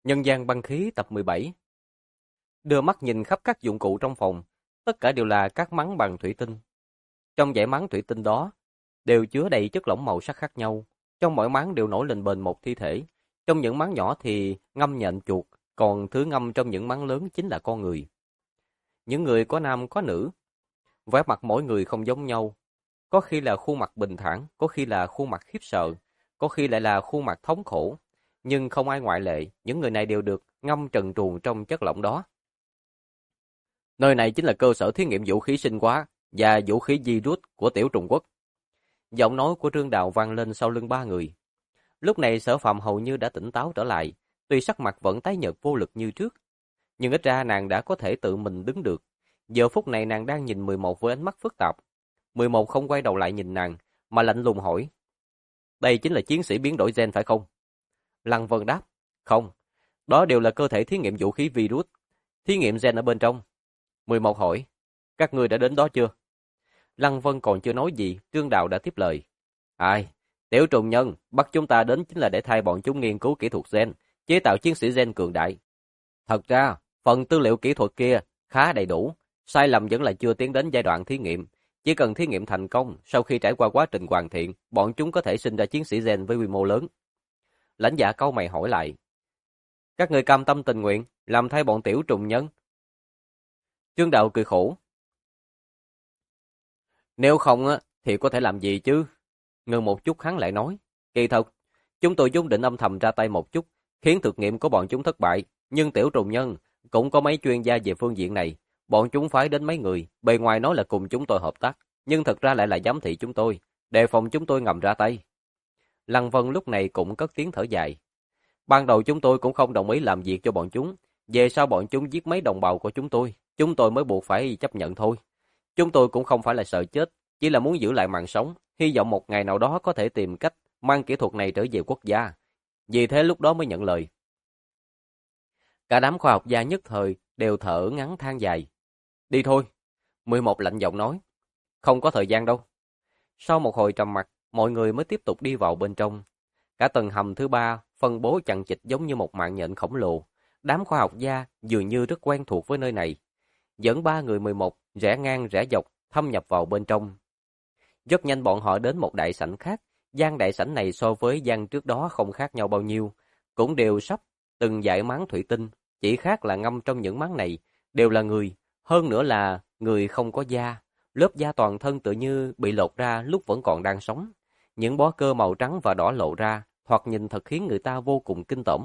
Nhân gian băng khí tập 17. Đưa mắt nhìn khắp các dụng cụ trong phòng, tất cả đều là các mắng bằng thủy tinh. Trong dãy mắng thủy tinh đó, đều chứa đầy chất lỏng màu sắc khác nhau. Trong mỗi mắng đều nổi lên bềnh một thi thể. Trong những mắng nhỏ thì ngâm nhện chuột, còn thứ ngâm trong những mắng lớn chính là con người. Những người có nam có nữ, vẻ mặt mỗi người không giống nhau. Có khi là khuôn mặt bình thản, có khi là khuôn mặt khiếp sợ, có khi lại là khuôn mặt thống khổ. Nhưng không ai ngoại lệ, những người này đều được ngâm trần truồng trong chất lỏng đó. Nơi này chính là cơ sở thí nghiệm vũ khí sinh hóa và vũ khí virus của Tiểu Trung Quốc. Giọng nói của Trương Đào vang lên sau lưng ba người. Lúc này Sở Phạm hầu như đã tỉnh táo trở lại, tuy sắc mặt vẫn tái nhợt vô lực như trước. Nhưng ít ra nàng đã có thể tự mình đứng được. Giờ phút này nàng đang nhìn 11 với ánh mắt phức tạp. 11 không quay đầu lại nhìn nàng, mà lạnh lùng hỏi. Đây chính là chiến sĩ biến đổi gen phải không? Lăng Vân đáp. Không, đó đều là cơ thể thí nghiệm vũ khí virus. Thí nghiệm gen ở bên trong. 11 hỏi. Các ngươi đã đến đó chưa? Lăng Vân còn chưa nói gì, Trương Đào đã tiếp lời. Ai? Tiểu trùng nhân, bắt chúng ta đến chính là để thay bọn chúng nghiên cứu kỹ thuật gen, chế tạo chiến sĩ gen cường đại. Thật ra, phần tư liệu kỹ thuật kia khá đầy đủ, sai lầm vẫn là chưa tiến đến giai đoạn thí nghiệm. Chỉ cần thí nghiệm thành công, sau khi trải qua quá trình hoàn thiện, bọn chúng có thể sinh ra chiến sĩ gen với quy mô lớn. Lãnh Dạ cau mày hỏi lại. Các người cam tâm tình nguyện, làm thay bọn tiểu trùng nhân. Trương Đạo cười khổ. Nếu không thì có thể làm gì chứ? Ngừng một chút hắn lại nói. Kỳ thật, chúng tôi vốn định âm thầm ra tay một chút, khiến thực nghiệm của bọn chúng thất bại. Nhưng tiểu trùng nhân cũng có mấy chuyên gia về phương diện này. Bọn chúng phái đến mấy người, bề ngoài nói là cùng chúng tôi hợp tác, nhưng thật ra lại là giám thị chúng tôi, đề phòng chúng tôi ngầm ra tay. Lăng Vân lúc này cũng cất tiếng thở dài. Ban đầu chúng tôi cũng không đồng ý làm việc cho bọn chúng. Về sau bọn chúng giết mấy đồng bào của chúng tôi mới buộc phải chấp nhận thôi. Chúng tôi cũng không phải là sợ chết, chỉ là muốn giữ lại mạng sống, hy vọng một ngày nào đó có thể tìm cách mang kỹ thuật này trở về quốc gia. Vì thế lúc đó mới nhận lời. Cả đám khoa học gia nhất thời đều thở ngắn than dài. Đi thôi. 11 lạnh giọng nói. Không có thời gian đâu. Sau một hồi trầm mặc, mọi người mới tiếp tục đi vào bên trong. Cả tầng hầm thứ ba phân bố chằng chịt giống như một mạng nhện khổng lồ. Đám khoa học gia dường như rất quen thuộc với nơi này. Dẫn ba người 11 rẽ ngang rẽ dọc thâm nhập vào bên trong. Rất nhanh bọn họ đến một đại sảnh khác. Gian đại sảnh này so với gian trước đó không khác nhau bao nhiêu, cũng đều sắp từng dải máng thủy tinh, chỉ khác là ngâm trong những máng này đều là người, hơn nữa là người không có da, lớp da toàn thân tự như bị lột ra lúc vẫn còn đang sống. Những bó cơ màu trắng và đỏ lộ ra, thoạt nhìn thật khiến người ta vô cùng kinh tởm.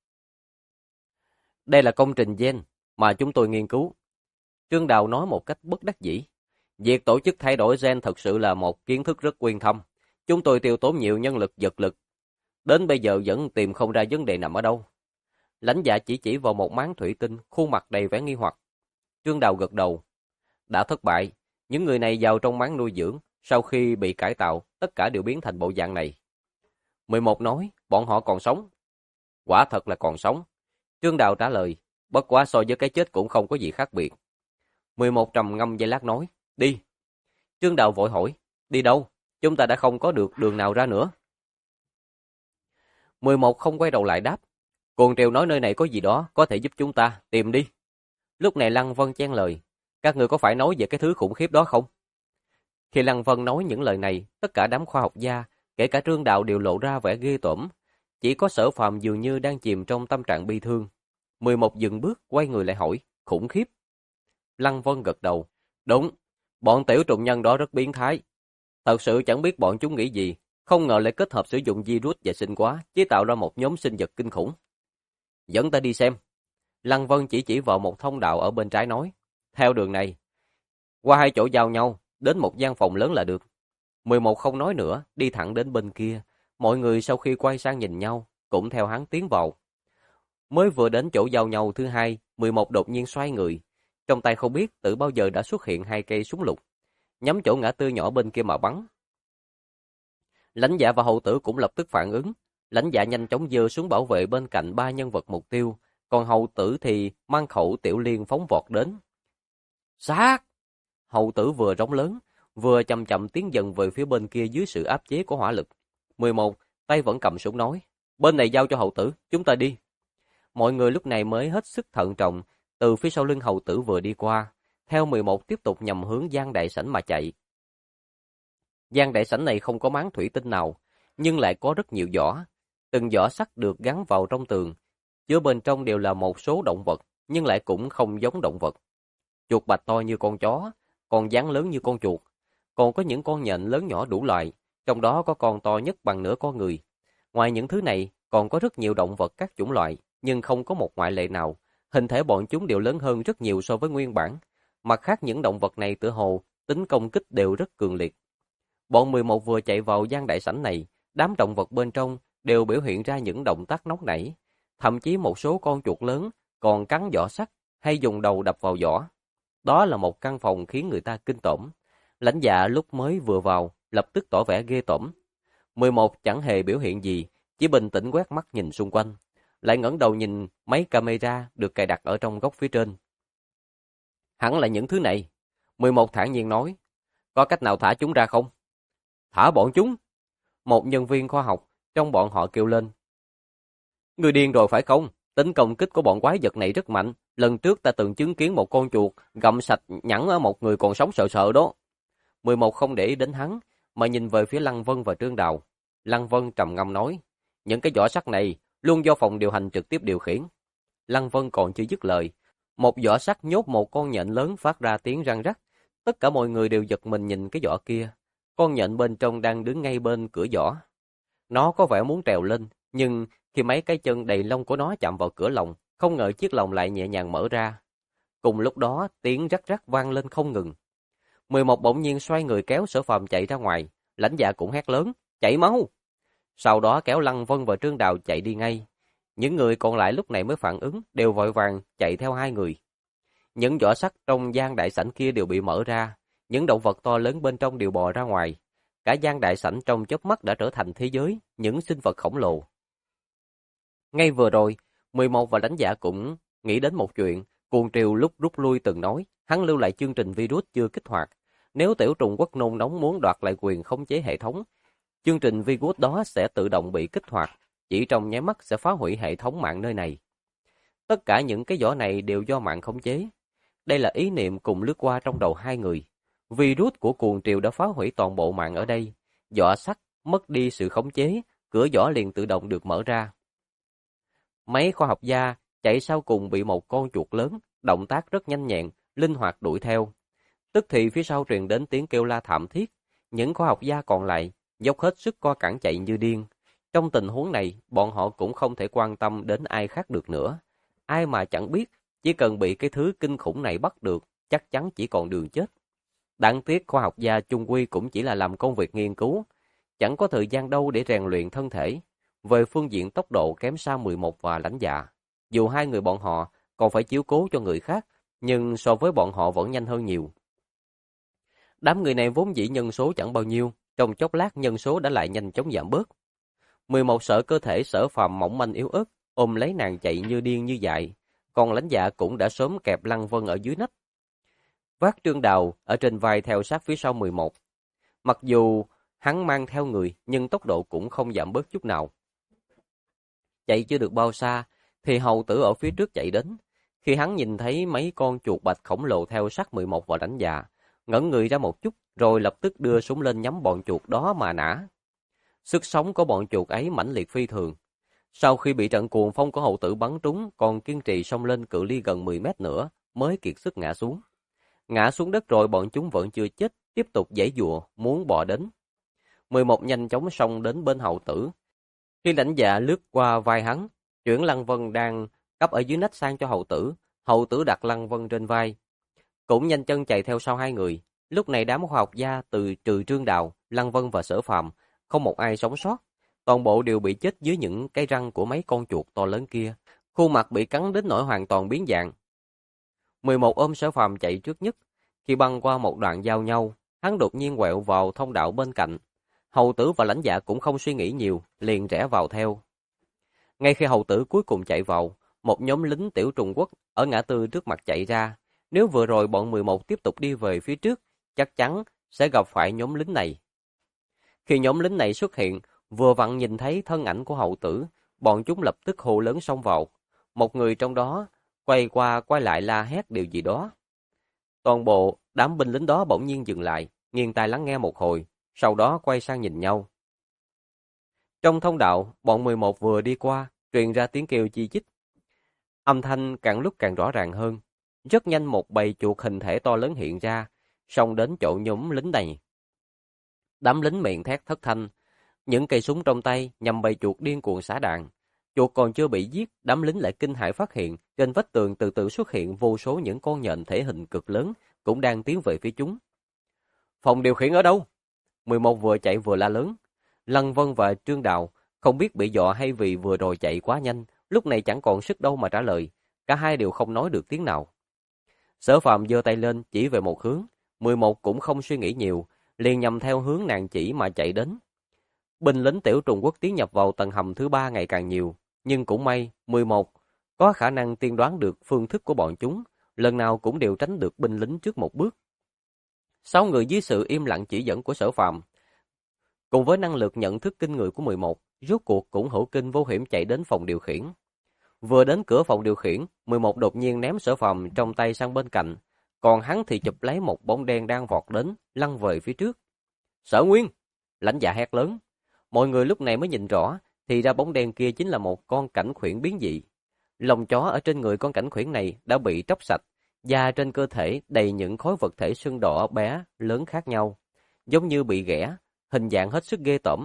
Đây là công trình gen mà chúng tôi nghiên cứu. Trương Đào nói một cách bất đắc dĩ. Việc tổ chức thay đổi gen thật sự là một kiến thức rất uyên thâm. Chúng tôi tiêu tốn nhiều nhân lực vật lực. Đến bây giờ vẫn tìm không ra vấn đề nằm ở đâu. Lãnh Dạ chỉ vào một máng thủy tinh, khuôn mặt đầy vẻ nghi hoặc. Trương Đào gật đầu. Đã thất bại. Những người này vào trong máng nuôi dưỡng. Sau khi bị cải tạo, tất cả đều biến thành bộ dạng này. 11 nói, bọn họ còn sống. Quả thật là còn sống. Trương Đào trả lời, bất quá so với cái chết cũng không có gì khác biệt. 11 trầm ngâm giây lát nói, đi. Trương Đào vội hỏi, đi đâu? Chúng ta đã không có được đường nào ra nữa. 11 không quay đầu lại đáp, Cuồng Triều nói nơi này có gì đó có thể giúp chúng ta, tìm đi. Lúc này Lăng Vân chen lời, các người có phải nói về cái thứ khủng khiếp đó không? Khi Lăng Vân nói những lời này, tất cả đám khoa học gia, kể cả Trương Đạo đều lộ ra vẻ ghê tởm. Chỉ có Sở Phàm dường như đang chìm trong tâm trạng bi thương. 11 dừng bước, quay người lại hỏi, khủng khiếp. Lăng Vân gật đầu, đúng, bọn tiểu trùng nhân đó rất biến thái. Thật sự chẳng biết bọn chúng nghĩ gì, không ngờ lại kết hợp sử dụng virus và sinh hóa, chế tạo ra một nhóm sinh vật kinh khủng. Dẫn ta đi xem. Lăng Vân chỉ vào một thông đạo ở bên trái nói, theo đường này, qua hai chỗ giao nhau, đến một gian phòng lớn là được. 11 không nói nữa, đi thẳng đến bên kia. Mọi người sau khi quay sang nhìn nhau, cũng theo hắn tiến vào. Mới vừa đến chỗ giao nhau thứ hai, 11 đột nhiên xoay người. Trong tay không biết từ bao giờ đã xuất hiện hai cây súng lục, nhắm chỗ ngã tư nhỏ bên kia mà bắn. Lãnh Dạ và Hậu Tử cũng lập tức phản ứng. Lãnh Dạ nhanh chóng giơ súng bảo vệ bên cạnh ba nhân vật mục tiêu, còn Hậu Tử thì mang khẩu tiểu liên phóng vọt đến. Sát! Hậu Tử vừa rống lớn, vừa chậm chậm tiến dần về phía bên kia dưới sự áp chế của hỏa lực. 11 tay vẫn cầm súng nói, bên này giao cho Hậu Tử, chúng ta đi. Mọi người lúc này mới hết sức thận trọng, từ phía sau lưng hầu tử vừa đi qua, theo 11 tiếp tục nhằm hướng gian đại sảnh mà chạy. Gian đại sảnh này không có máng thủy tinh nào, nhưng lại có rất nhiều giỏ. Từng giỏ sắt được gắn vào trong tường, chứa bên trong đều là một số động vật, nhưng lại cũng không giống động vật. Chuột bạch to như con chó, con gián lớn như con chuột, còn có những con nhện lớn nhỏ đủ loại, trong đó có con to nhất bằng nửa con người. Ngoài những thứ này, còn có rất nhiều động vật các chủng loại, nhưng không có một ngoại lệ nào. Hình thể bọn chúng đều lớn hơn rất nhiều so với nguyên bản. Mặt khác những động vật này tựa hồ, tính công kích đều rất cường liệt. Bọn 11 vừa chạy vào gian đại sảnh này, đám động vật bên trong đều biểu hiện ra những động tác nóng nảy. Thậm chí một số con chuột lớn còn cắn giỏ sắt hay dùng đầu đập vào giỏ. Đó là một căn phòng khiến người ta kinh tởm. Lãnh Dạ lúc mới vừa vào, lập tức tỏ vẻ ghê tởm. 11 chẳng hề biểu hiện gì, chỉ bình tĩnh quét mắt nhìn xung quanh, lại ngẩng đầu nhìn mấy camera được cài đặt ở trong góc phía trên. Hẳn là những thứ này. 11 thản nhiên nói, có cách nào thả chúng ra không? Thả bọn chúng. Một nhân viên khoa học trong bọn họ kêu lên. Người điên rồi phải không? Tính công kích của bọn quái vật này rất mạnh. Lần trước ta từng chứng kiến một con chuột gặm sạch nhẵn ở một người còn sống sợ sợ đó. 11 không để ý đến hắn, mà nhìn về phía Lăng Vân và Trương Đào. Lăng Vân trầm ngâm nói, những cái giỏ sắt này luôn do phòng điều hành trực tiếp điều khiển. Lăng Vân còn chưa dứt lời, một giỏ sắt nhốt một con nhện lớn phát ra tiếng răng rắc. Tất cả mọi người đều giật mình nhìn cái giỏ kia. Con nhện bên trong đang đứng ngay bên cửa giỏ. Nó có vẻ muốn trèo lên, nhưng khi mấy cái chân đầy lông của nó chạm vào cửa lồng, không ngờ chiếc lồng lại nhẹ nhàng mở ra. Cùng lúc đó, tiếng rắc rắc vang lên không ngừng. 11 bỗng nhiên xoay người kéo Sở Phàm chạy ra ngoài, Lãnh Dạ cũng hét lớn, chạy mau! Sau đó kéo Lăng Vân và Trương Đào chạy đi ngay. Những người còn lại lúc này mới phản ứng, đều vội vàng chạy theo hai người. Những giỏ sắt trong gian đại sảnh kia đều bị mở ra, những động vật to lớn bên trong đều bò ra ngoài. Cả gian đại sảnh trong chớp mắt đã trở thành thế giới, những sinh vật khổng lồ. Ngay vừa rồi, 11 và Lãnh Dạ cũng nghĩ đến một chuyện, Cuồng Triều lúc rút lui từng nói, hắn lưu lại chương trình virus chưa kích hoạt. Nếu Tiểu Trùng Quốc nôn nóng muốn đoạt lại quyền khống chế hệ thống, chương trình virus đó sẽ tự động bị kích hoạt, chỉ trong nháy mắt sẽ phá hủy hệ thống mạng nơi này. Tất cả những cái giỏ này đều do mạng khống chế. Đây là ý niệm cùng lướt qua trong đầu hai người. Virus của Cuồng Triều đã phá hủy toàn bộ mạng ở đây. Giỏ sắt mất đi sự khống chế, cửa giỏ liền tự động được mở ra. Mấy khoa học gia chạy sau cùng bị một con chuột lớn, động tác rất nhanh nhẹn, linh hoạt đuổi theo. Tức thì phía sau truyền đến tiếng kêu la thảm thiết. Những khoa học gia còn lại dốc hết sức co cẳng chạy như điên. Trong tình huống này, bọn họ cũng không thể quan tâm đến ai khác được nữa. Ai mà chẳng biết, chỉ cần bị cái thứ kinh khủng này bắt được, chắc chắn chỉ còn đường chết. Đáng tiếc khoa học gia chung quy cũng chỉ là làm công việc nghiên cứu, chẳng có thời gian đâu để rèn luyện thân thể. Về phương diện tốc độ kém xa 11 và Lãnh Dạ. Dù hai người bọn họ còn phải chiếu cố cho người khác, nhưng so với bọn họ vẫn nhanh hơn nhiều. Đám người này vốn dĩ nhân số chẳng bao nhiêu, trong chốc lát nhân số đã lại nhanh chóng giảm bớt. 11 sợ cơ thể Sở Phàm mỏng manh yếu ớt, ôm lấy nàng chạy như điên như dại, còn Lãnh Dạ cũng đã sớm kẹp Lăng Vân ở dưới nách. Vác Trương Đào ở trên vai theo sát phía sau 11. Mặc dù hắn mang theo người, nhưng tốc độ cũng không giảm bớt chút nào. Chạy chưa được bao xa, thì hầu tử ở phía trước chạy đến. Khi hắn nhìn thấy mấy con chuột bạch khổng lồ theo sát 11 vào Lãnh Dạ, ngẩn người ra một chút, rồi lập tức đưa súng lên nhắm bọn chuột đó mà nã. Sức sống của bọn chuột ấy mãnh liệt phi thường. Sau khi bị trận cuồng phong của hầu tử bắn trúng, còn kiên trì xông lên cự ly gần 10 mét nữa, mới kiệt sức ngã xuống. Ngã xuống đất rồi bọn chúng vẫn chưa chết, tiếp tục giãy giụa, muốn bò đến. 11 nhanh chóng xông đến bên hầu tử. Khi Lãnh Dạ lướt qua vai hắn, chuyển Lăng Vân đang cấp ở dưới nách sang cho hầu tử đặt Lăng Vân trên vai. Cũng nhanh chân chạy theo sau hai người. Lúc này đám khoa học gia từ trừ Trương Đào, Lăng Vân và Sở Phàm, không một ai sống sót. Toàn bộ đều bị chết dưới những cái răng của mấy con chuột to lớn kia. Khuôn mặt bị cắn đến nỗi hoàn toàn biến dạng. 11 ôm Sở Phàm chạy trước nhất. Khi băng qua một đoạn giao nhau, hắn đột nhiên quẹo vào thông đạo bên cạnh. Hầu tử và Lãnh Dạ cũng không suy nghĩ nhiều, liền rẽ vào theo. Ngay khi hầu tử cuối cùng chạy vào, một nhóm lính Tiểu Trùng Quốc ở ngã tư trước mặt chạy ra. Nếu vừa rồi bọn 11 tiếp tục đi về phía trước, chắc chắn sẽ gặp phải nhóm lính này. Khi nhóm lính này xuất hiện, vừa vặn nhìn thấy thân ảnh của hầu tử, bọn chúng lập tức hô lớn xông vào. một người trong đó quay qua quay lại la hét điều gì đó. Toàn bộ đám binh lính đó bỗng nhiên dừng lại, nghiêng tai lắng nghe một hồi, sau đó quay sang nhìn nhau. Trong thông đạo, bọn 11 vừa đi qua, truyền ra tiếng kêu chi chít. Âm thanh càng lúc càng rõ ràng hơn. Rất nhanh một bầy chuột hình thể to lớn hiện ra, xông đến chỗ nhóm lính này. Đám lính miệng thét thất thanh, những cây súng trong tay nhằm bầy chuột điên cuồng xả đạn. Chuột còn chưa bị giết, đám lính lại kinh hãi phát hiện trên vách tường từ từ xuất hiện vô số những con nhện thể hình cực lớn cũng đang tiến về phía chúng. Phòng điều khiển ở đâu? 11 vừa chạy vừa la lớn. Lăng Vân và Trương Đào không biết bị dọa hay vì vừa rồi chạy quá nhanh, lúc này chẳng còn sức đâu mà trả lời. Cả hai đều không nói được tiếng nào. Sở Phạm giơ tay lên chỉ về một hướng, 11 cũng không suy nghĩ nhiều, liền nhằm theo hướng nàng chỉ mà chạy đến. Binh lính tiểu Trung Quốc tiến nhập vào tầng hầm thứ 3 ngày càng nhiều, nhưng cũng may 11 có khả năng tiên đoán được phương thức của bọn chúng, lần nào cũng đều tránh được binh lính trước một bước. 6 người dưới sự im lặng chỉ dẫn của Sở Phạm, cùng với năng lực nhận thức kinh người của 11, rốt cuộc cũng hữu kinh vô hiểm chạy đến phòng điều khiển. Vừa đến cửa phòng điều khiển, 11 đột nhiên ném Sở Phạm trong tay sang bên cạnh, còn hắn thì chụp lấy một bóng đen đang vọt đến, lăn về phía trước. Sở Nguyên! Lãnh Dạ hét lớn. Mọi người lúc này mới nhìn rõ, thì ra bóng đen kia chính là một con cảnh khuyển biến dị. Lông chó ở trên người con cảnh khuyển này đã bị tróc sạch, da trên cơ thể đầy những khối vật thể sưng đỏ bé, lớn khác nhau, giống như bị ghẻ, hình dạng hết sức ghê tởm.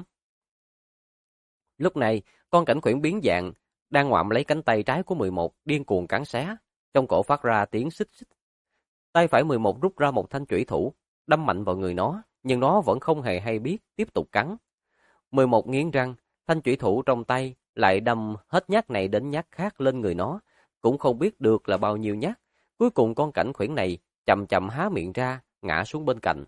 Lúc này, con cảnh khuyển biến dạng đang ngoạm lấy cánh tay trái của 11, điên cuồng cắn xé, trong cổ phát ra tiếng xích xích. Tay phải 11 rút ra một thanh chủy thủ, đâm mạnh vào người nó, nhưng nó vẫn không hề hay biết, tiếp tục cắn. 11 nghiến răng, thanh chủy thủ trong tay lại đâm hết nhát này đến nhát khác lên người nó, cũng không biết được là bao nhiêu nhát. Cuối cùng con cảnh khuyển này chậm chậm há miệng ra, ngã xuống bên cạnh.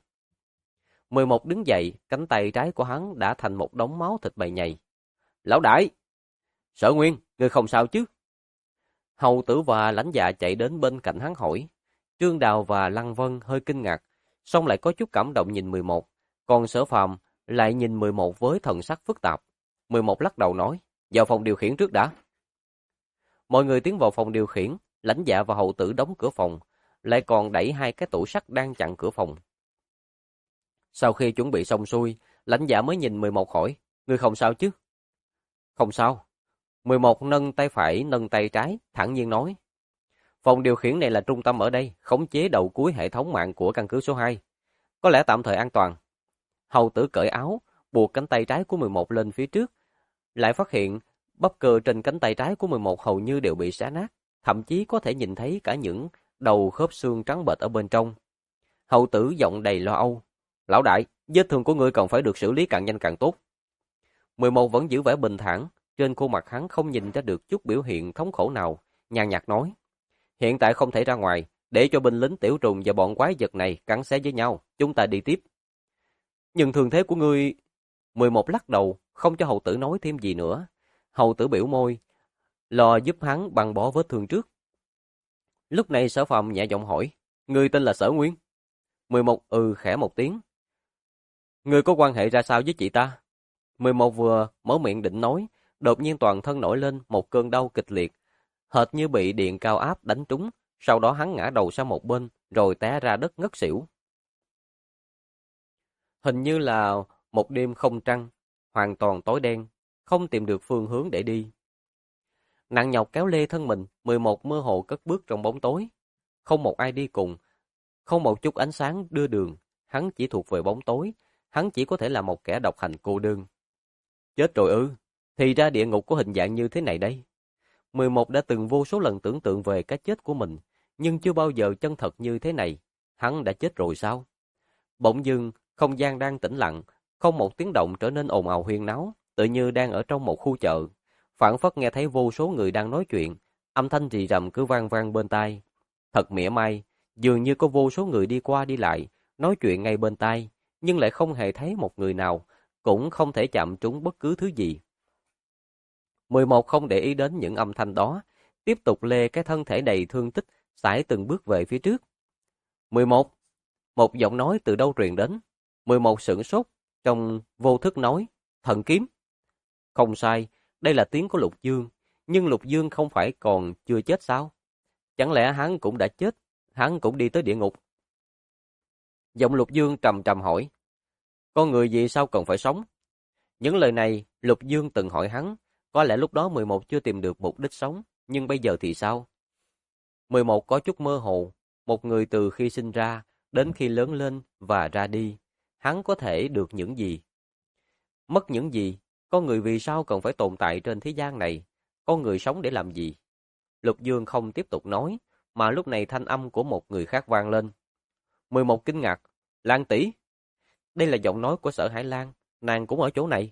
11 đứng dậy, cánh tay trái của hắn đã thành một đống máu thịt bầy nhầy. Lão đại! Sở Nguyên, ngươi không sao chứ? Hầu Tử và Lãnh Dạ chạy đến bên cạnh hắn hỏi. Trương Đào và Lăng Vân hơi kinh ngạc, xong lại có chút cảm động nhìn 11, còn Sở Phàm lại nhìn 11 với thần sắc phức tạp. 11 lắc đầu nói, vào phòng điều khiển trước đã. Mọi người tiến vào phòng điều khiển, Lãnh Dạ và Hầu Tử đóng cửa phòng, lại còn đẩy hai cái tủ sắt đang chặn cửa phòng. Sau khi chuẩn bị xong xuôi, Lãnh Dạ mới nhìn 11 hỏi, ngươi không sao chứ? Không sao. 11 nâng tay phải, nâng tay trái, thản nhiên nói. Phòng điều khiển này là trung tâm ở đây, khống chế đầu cuối hệ thống mạng của căn cứ số 2. Có lẽ tạm thời an toàn. Hầu Tử cởi áo, buộc cánh tay trái của 11 lên phía trước, lại phát hiện bắp cơ trên cánh tay trái của 11 hầu như đều bị xé nát, thậm chí có thể nhìn thấy cả những đầu khớp xương trắng bệch ở bên trong. Hầu Tử giọng đầy lo âu. Lão đại, vết thương của ngươi còn phải được xử lý càng nhanh càng tốt. 11 vẫn giữ vẻ bình thản, trên khuôn mặt hắn không nhìn ra được chút biểu hiện thống khổ nào, nhàn nhạt nói. Hiện tại không thể ra ngoài, để cho binh lính tiểu trùng và bọn quái vật này cắn xé với nhau, chúng ta đi tiếp. Nhưng thương thế của ngươi... 11 lắc đầu, không cho Hầu Tử nói thêm gì nữa. Hầu Tử biểu môi, lo giúp hắn băng bó vết thương trước. Lúc này Sở Phàm nhẹ giọng hỏi, ngươi tên là Sở Nguyên? 11 khẽ một tiếng. Ngươi có quan hệ ra sao với chị ta? 11 vừa mở miệng định nói, đột nhiên toàn thân nổi lên một cơn đau kịch liệt, hệt như bị điện cao áp đánh trúng, sau đó hắn ngã đầu sang một bên, rồi té ra đất ngất xỉu. Hình như là một đêm không trăng, hoàn toàn tối đen, không tìm được phương hướng để đi. Nặng nhọc kéo lê thân mình, 11 mơ hồ cất bước trong bóng tối. Không một ai đi cùng, không một chút ánh sáng đưa đường, hắn chỉ thuộc về bóng tối, hắn chỉ có thể là một kẻ độc hành cô đơn. Chết rồi ư, thì ra địa ngục có hình dạng như thế này đây. 11 đã từng vô số lần tưởng tượng về cái chết của mình, nhưng chưa bao giờ chân thật như thế này. Hắn đã chết rồi sao? Bỗng dưng, không gian đang tĩnh lặng, không một tiếng động trở nên ồn ào huyên náo, tự như đang ở trong một khu chợ. Phảng phất nghe thấy vô số người đang nói chuyện, âm thanh rì rầm cứ vang vang bên tai. Thật mỉa mai, dường như có vô số người đi qua đi lại, nói chuyện ngay bên tai, nhưng lại không hề thấy một người nào, cũng không thể chạm trúng bất cứ thứ gì. 11 không để ý đến những âm thanh đó, tiếp tục lê cái thân thể đầy thương tích, sải từng bước về phía trước. 11. Một giọng nói từ đâu truyền đến. 11 sửng sốt, trong vô thức nói, thần kiếm. Không sai, đây là tiếng của Lục Dương, Nhưng Lục Dương không phải còn chưa chết sao? Chẳng lẽ hắn cũng đã chết, hắn cũng đi tới địa ngục? Giọng Lục Dương trầm trầm hỏi, con người gì sao cần phải sống? Những lời này Lục Dương từng hỏi hắn, có lẽ lúc đó 11 chưa tìm được mục đích sống, nhưng bây giờ thì sao? 11 có chút mơ hồ, một người từ khi sinh ra đến khi lớn lên và ra đi, hắn có thể được những gì? Mất những gì? Con người vì sao cần phải tồn tại trên thế gian này? Con người sống để làm gì? Lục Dương không tiếp tục nói, mà lúc này thanh âm của một người khác vang lên. 11 kinh ngạc, Lan tỷ. Đây là giọng nói của Sở Hải Lan, nàng cũng ở chỗ này.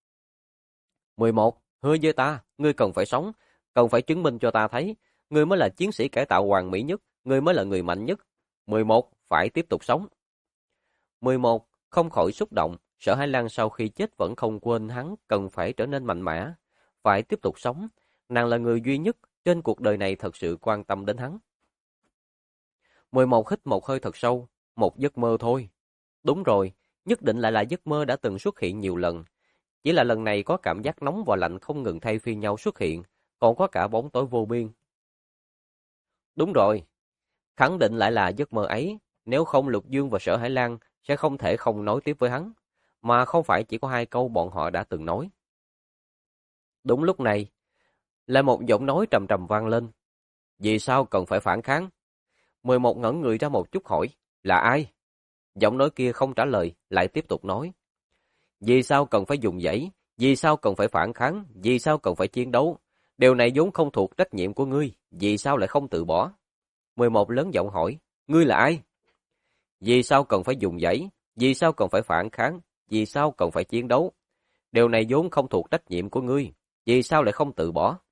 11, hứa với ta, ngươi cần phải sống, cần phải chứng minh cho ta thấy, ngươi mới là chiến sĩ cải tạo hoàn mỹ nhất, ngươi mới là người mạnh nhất. 11, phải tiếp tục sống. 11, không khỏi xúc động, Sở Hải Lan sau khi chết vẫn không quên hắn cần phải trở nên mạnh mẽ, phải tiếp tục sống, nàng là người duy nhất trên cuộc đời này thật sự quan tâm đến hắn. 11 hít một hơi thật sâu, một giấc mơ thôi. Đúng rồi, nhất định lại là giấc mơ đã từng xuất hiện nhiều lần. Chỉ là lần này có cảm giác nóng và lạnh không ngừng thay phiên nhau xuất hiện, còn có cả bóng tối vô biên. Đúng rồi, khẳng định lại là giấc mơ ấy, nếu không Lục Dương và Sở Hải Lan sẽ không thể không nói tiếp với hắn, mà không phải chỉ có 2 câu bọn họ đã từng nói. Đúng lúc này, lại một giọng nói trầm trầm vang lên. Vì sao cần phải phản kháng? 11 ngẩn người ra một chút hỏi, là ai? Giọng nói kia không trả lời, lại tiếp tục nói. Vì sao cần phải dùng dãy? Vì sao cần phải phản kháng? Vì sao cần phải chiến đấu? Điều này vốn không thuộc trách nhiệm của ngươi, vì sao lại không từ bỏ? 11 lớn giọng hỏi, ngươi là ai? Vì sao cần phải dùng dãy? Vì sao cần phải phản kháng? Vì sao cần phải chiến đấu? Điều này vốn không thuộc trách nhiệm của ngươi, vì sao lại không từ bỏ?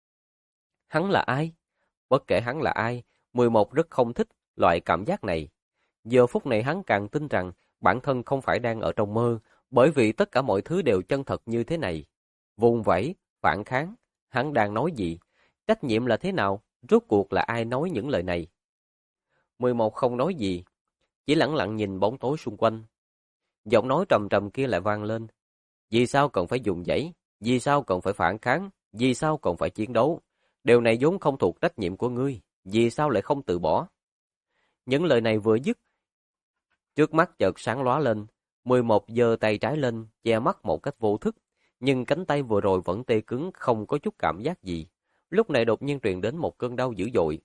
Hắn là ai? Bất kể hắn là ai, 11 rất không thích loại cảm giác này. Giờ phút này hắn càng tin rằng bản thân không phải đang ở trong mơ, bởi vì tất cả mọi thứ đều chân thật như thế này. Vùng vẫy, phản kháng, hắn đang nói gì? Trách nhiệm là thế nào? Rốt cuộc là ai nói những lời này? 11 không nói gì, chỉ lẳng lặng nhìn bóng tối xung quanh. Giọng nói trầm trầm kia lại vang lên. Vì sao cần phải dùng dãy? Vì sao cần phải phản kháng? Vì sao cần phải chiến đấu? Điều này vốn không thuộc trách nhiệm của ngươi, vì sao lại không từ bỏ? Những lời này vừa dứt, trước mắt chợt sáng lóa lên, 11 giơ tay trái lên, che mắt một cách vô thức, nhưng cánh tay vừa rồi vẫn tê cứng không có chút cảm giác gì. Lúc này đột nhiên truyền đến một cơn đau dữ dội.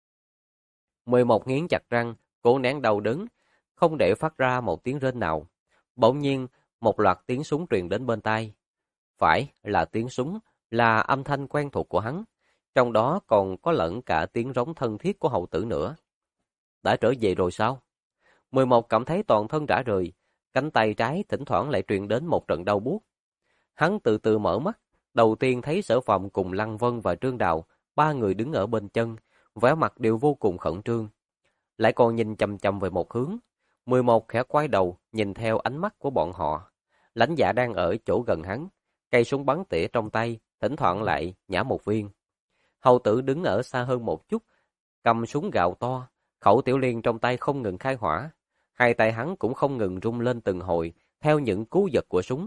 11 nghiến chặt răng, cố nén đau đớn, không để phát ra một tiếng rên nào. Bỗng nhiên, một loạt tiếng súng truyền đến bên tai. Phải là tiếng súng, là âm thanh quen thuộc của hắn. Trong đó còn có lẫn cả tiếng rống thân thiết của hậu tử nữa. Đã trở về rồi sao? 11 cảm thấy toàn thân rã rời, cánh tay trái thỉnh thoảng lại truyền đến một trận đau buốt. Hắn từ từ mở mắt, đầu tiên thấy Sở Phàm cùng Lăng Vân và Trương Đào, 3 người đứng ở bên chân, vẻ mặt đều vô cùng khẩn trương. Lại còn nhìn chằm chằm về một hướng. 11 khẽ quay đầu, nhìn theo ánh mắt của bọn họ. Lãnh Dạ đang ở chỗ gần hắn, cây súng bắn tỉa trong tay, thỉnh thoảng lại nhả một viên. Hầu tử đứng ở xa hơn một chút, cầm súng gào to, khẩu tiểu liên trong tay không ngừng khai hỏa. Hai tay hắn cũng không ngừng rung lên từng hồi, theo những cú giật của súng.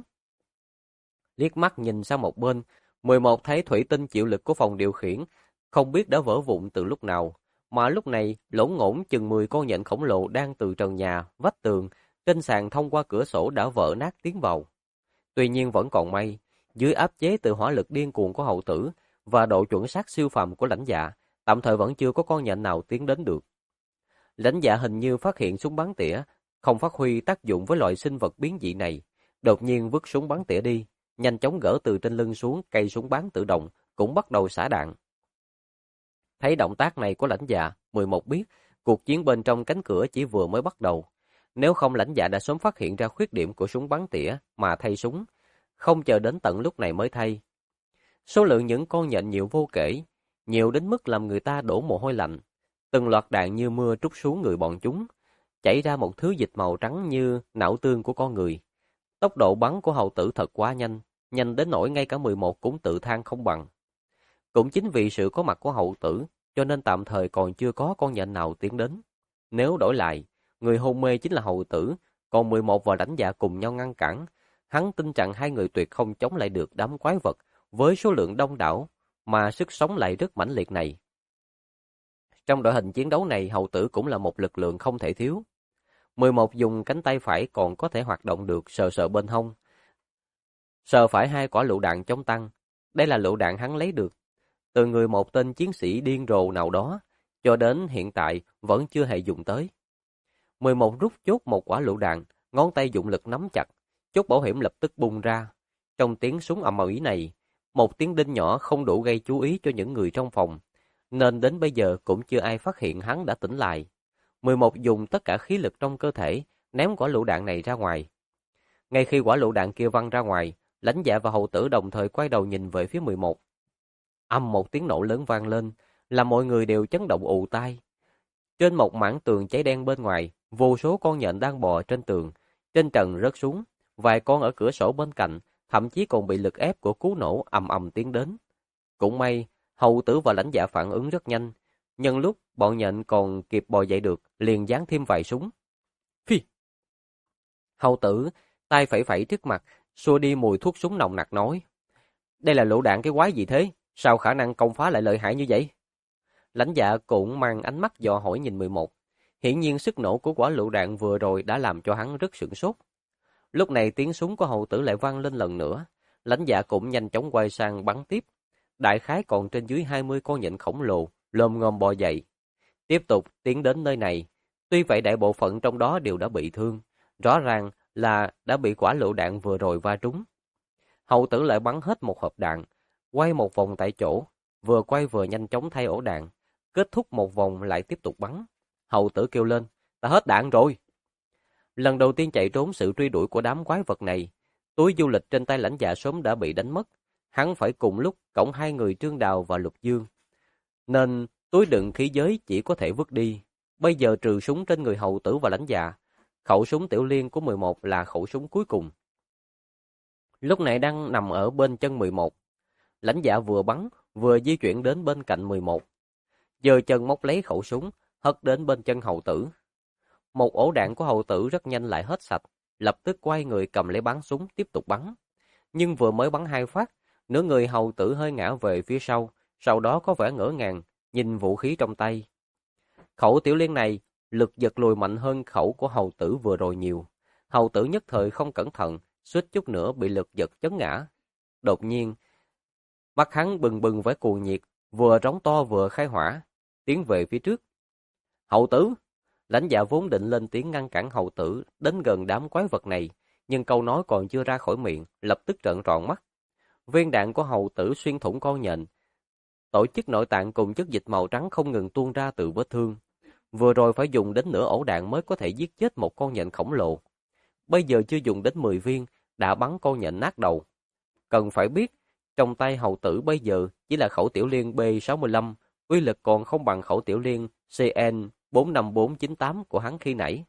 Liếc mắt nhìn sang một bên, 11 thấy thủy tinh chịu lực của phòng điều khiển, không biết đã vỡ vụn từ lúc nào. Mà lúc này, lỗng ngỗng chừng 10 con nhện khổng lồ đang từ trần nhà, vách tường, trên sàn thông qua cửa sổ đã vỡ nát tiến vào. Tuy nhiên vẫn còn may, dưới áp chế từ hỏa lực điên cuồng của hậu tử và độ chuẩn xác siêu phàm của Lãnh Dạ, tạm thời vẫn chưa có con nhện nào tiến đến được. Lãnh Dạ hình như phát hiện súng bắn tỉa không phát huy tác dụng với loại sinh vật biến dị này, đột nhiên vứt súng bắn tỉa đi, nhanh chóng gỡ từ trên lưng xuống cây súng bắn tự động, cũng bắt đầu xả đạn. Thấy động tác này của Lãnh Dạ, 11 biết cuộc chiến bên trong cánh cửa chỉ vừa mới bắt đầu. Nếu không Lãnh Dạ đã sớm phát hiện ra khuyết điểm của súng bắn tỉa mà thay súng, không chờ đến tận lúc này mới thay. Số lượng những con nhện nhiều vô kể, nhiều đến mức làm người ta đổ mồ hôi lạnh. Từng loạt đạn như mưa trút xuống người bọn chúng, chảy ra một thứ dịch màu trắng như não tương của con người. Tốc độ bắn của hầu tử thật quá nhanh, nhanh đến nỗi ngay cả 11 cũng tự than không bằng. Cũng chính vì sự có mặt của hậu tử, cho nên tạm thời còn chưa có con nhện nào tiến đến. Nếu đổi lại, người hôn mê chính là hậu tử, còn 11 và Lãnh Dạ cùng nhau ngăn cản. Hắn tin rằng hai người tuyệt không chống lại được đám quái vật với số lượng đông đảo mà sức sống lại rất mãnh liệt này. Trong đội hình chiến đấu này, hầu tử cũng là một lực lượng không thể thiếu. 11 dùng cánh tay phải còn có thể hoạt động được, sờ sờ bên hông. Sờ phải 2 quả lựu đạn chống tăng. Đây là lựu đạn hắn lấy được từ người một tên chiến sĩ điên rồ nào đó, cho đến hiện tại vẫn chưa hề dùng tới. 11 rút chốt một quả lựu đạn, ngón tay dụng lực nắm chặt, chốt bảo hiểm lập tức bung ra. Trong tiếng súng ầm ĩ này, một tiếng đinh nhỏ không đủ gây chú ý cho những người trong phòng, nên đến bây giờ cũng chưa ai phát hiện hắn đã tỉnh lại. 11 dùng tất cả khí lực trong cơ thể, ném quả lựu đạn này ra ngoài. Ngay khi quả lựu đạn kia văng ra ngoài, Lãnh Dạ và hầu tử đồng thời quay đầu nhìn về phía 11. Âm một tiếng nổ lớn vang lên, làm mọi người đều chấn động ù tai. Trên một mảng tường cháy đen bên ngoài, vô số con nhện đang bò trên tường, trên trần rớt xuống, vài con ở cửa sổ bên cạnh, thậm chí còn bị lực ép của cú nổ ầm ầm tiến đến. Cũng may, hầu tử và Lãnh Dạ phản ứng rất nhanh, nhân lúc bọn nhện còn kịp bò dậy được, liền giáng thêm vài súng. Phi! Hầu tử, tay phẩy phẩy trước mặt, xua đi mùi thuốc súng nồng nặc nói. Đây là lựu đạn cái quái gì thế? Sao khả năng công phá lại lợi hại như vậy? Lãnh Dạ cũng mang ánh mắt dò hỏi nhìn 11. Hiển nhiên sức nổ của quả lựu đạn vừa rồi đã làm cho hắn rất sửng sốt. Lúc này tiếng súng của hầu tử lại vang lên lần nữa. Lãnh Dạ cũng nhanh chóng quay sang bắn tiếp. Đại khái còn trên dưới 20 con nhện khổng lồ, lồm ngồm bò dậy. Tiếp tục tiến đến nơi này. Tuy vậy đại bộ phận trong đó đều đã bị thương. Rõ ràng là đã bị quả lựu đạn vừa rồi va trúng. Hầu tử lại bắn hết một hộp đạn, quay một vòng tại chỗ, vừa quay vừa nhanh chóng thay ổ đạn. Kết thúc một vòng lại tiếp tục bắn. Hầu tử kêu lên, ta hết đạn rồi. Lần đầu tiên chạy trốn sự truy đuổi của đám quái vật này, túi du lịch trên tay Lãnh Dạ sớm đã bị đánh mất. Hắn phải cùng lúc cõng 2 người Trương Đào và Lục Dương, nên túi đựng khí giới chỉ có thể vứt đi. Bây giờ trừ súng trên người hầu tử và Lãnh Dạ, khẩu súng tiểu liên của 11 là khẩu súng cuối cùng. Lúc này đang nằm ở bên chân 11. Lãnh Dạ vừa bắn, vừa di chuyển đến bên cạnh 11. Giơ chân móc lấy khẩu súng, hất đến bên chân hầu tử. Một ổ đạn của hầu tử rất nhanh lại hết sạch, lập tức quay người cầm lấy bắn súng tiếp tục bắn. Nhưng vừa mới bắn 2 phát, nửa người hầu tử hơi ngã về phía sau đó có vẻ ngỡ ngàng, nhìn vũ khí trong tay. Khẩu tiểu liên này, lực giật lùi mạnh hơn khẩu của hầu tử vừa rồi nhiều. Hầu tử nhất thời không cẩn thận, suýt chút nữa bị lực giật chấn ngã. Đột nhiên, mắt hắn bừng bừng với cuồng nhiệt, vừa rống to vừa khai hỏa, tiến về phía trước. Hầu tử! Lãnh Dạ vốn định lên tiếng ngăn cản hầu tử đến gần đám quái vật này, nhưng câu nói còn chưa ra khỏi miệng, lập tức trợn tròn mắt. Viên đạn của hầu tử xuyên thủng con nhện. Tổ chức nội tạng cùng chất dịch màu trắng không ngừng tuôn ra từ vết thương. Vừa rồi phải dùng đến nửa ổ đạn mới có thể giết chết một con nhện khổng lồ. Bây giờ chưa dùng đến 10 viên, đã bắn con nhện nát đầu. Cần phải biết, trong tay hầu tử bây giờ chỉ là khẩu tiểu liên B65, uy lực còn không bằng khẩu tiểu liên CN45498 của hắn khi nãy.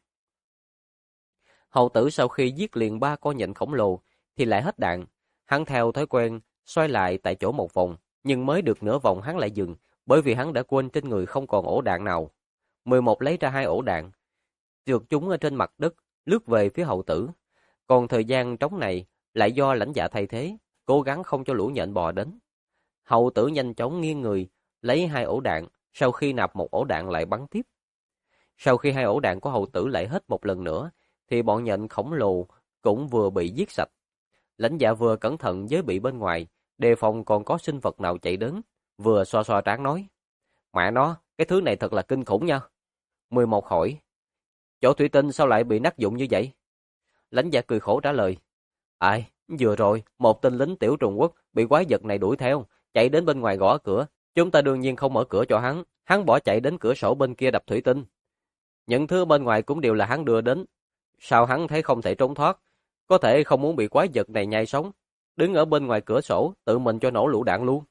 Hầu tử sau khi giết liền 3 con nhện khổng lồ, thì lại hết đạn. Hắn theo thói quen, xoay lại tại chỗ một vòng, nhưng mới được nửa vòng hắn lại dừng, bởi vì hắn đã quên trên người không còn ổ đạn nào. 11 lấy ra 2 ổ đạn, trượt chúng ở trên mặt đất, lướt về phía hầu tử. Còn thời gian trống này lại do Lãnh Dạ thay thế, cố gắng không cho lũ nhện bò đến. Hầu tử nhanh chóng nghiêng người, lấy 2 ổ đạn, sau khi nạp một ổ đạn lại bắn tiếp. Sau khi 2 ổ đạn của hầu tử lại hết một lần nữa, thì bọn nhện khổng lồ cũng vừa bị giết sạch. Lãnh Dạ vừa cẩn thận giới bị bên ngoài, đề phòng còn có sinh vật nào chạy đến, vừa xoa xoa trán nói. Mẹ nó, cái thứ này thật là kinh khủng nha. 11 hỏi, chỗ thủy tinh sao lại bị nát dụng như vậy? Lãnh Dạ cười khổ trả lời. Ai, vừa rồi, một tên lính tiểu Trung Quốc bị quái vật này đuổi theo, chạy đến bên ngoài gõ cửa. Chúng ta đương nhiên không mở cửa cho hắn bỏ chạy đến cửa sổ bên kia đập thủy tinh. Những thứ bên ngoài cũng đều là hắn đưa đến. Sao hắn thấy không thể trốn thoát? Có thể không muốn bị quái vật này nhai sống, đứng ở bên ngoài cửa sổ, tự mình cho nổ lũ đạn luôn.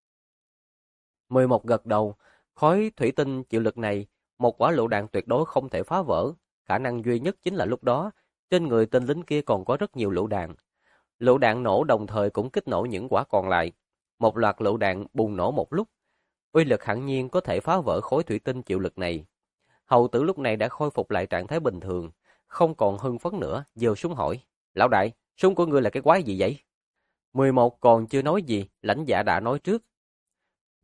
11 gật đầu, khối thủy tinh chịu lực này, một quả lựu đạn tuyệt đối không thể phá vỡ. Khả năng duy nhất chính là lúc đó, trên người tên lính kia còn có rất nhiều lựu đạn. Lựu đạn nổ đồng thời cũng kích nổ những quả còn lại. Một loạt lựu đạn bùng nổ một lúc. Uy lực hẳn nhiên có thể phá vỡ khối thủy tinh chịu lực này. Hầu tử lúc này đã khôi phục lại trạng thái bình thường, không còn hưng phấn nữa, giơ súng hỏi. Lão đại, súng của ngươi là cái quái gì vậy? 11 còn chưa nói gì, Lãnh Dạ đã nói trước.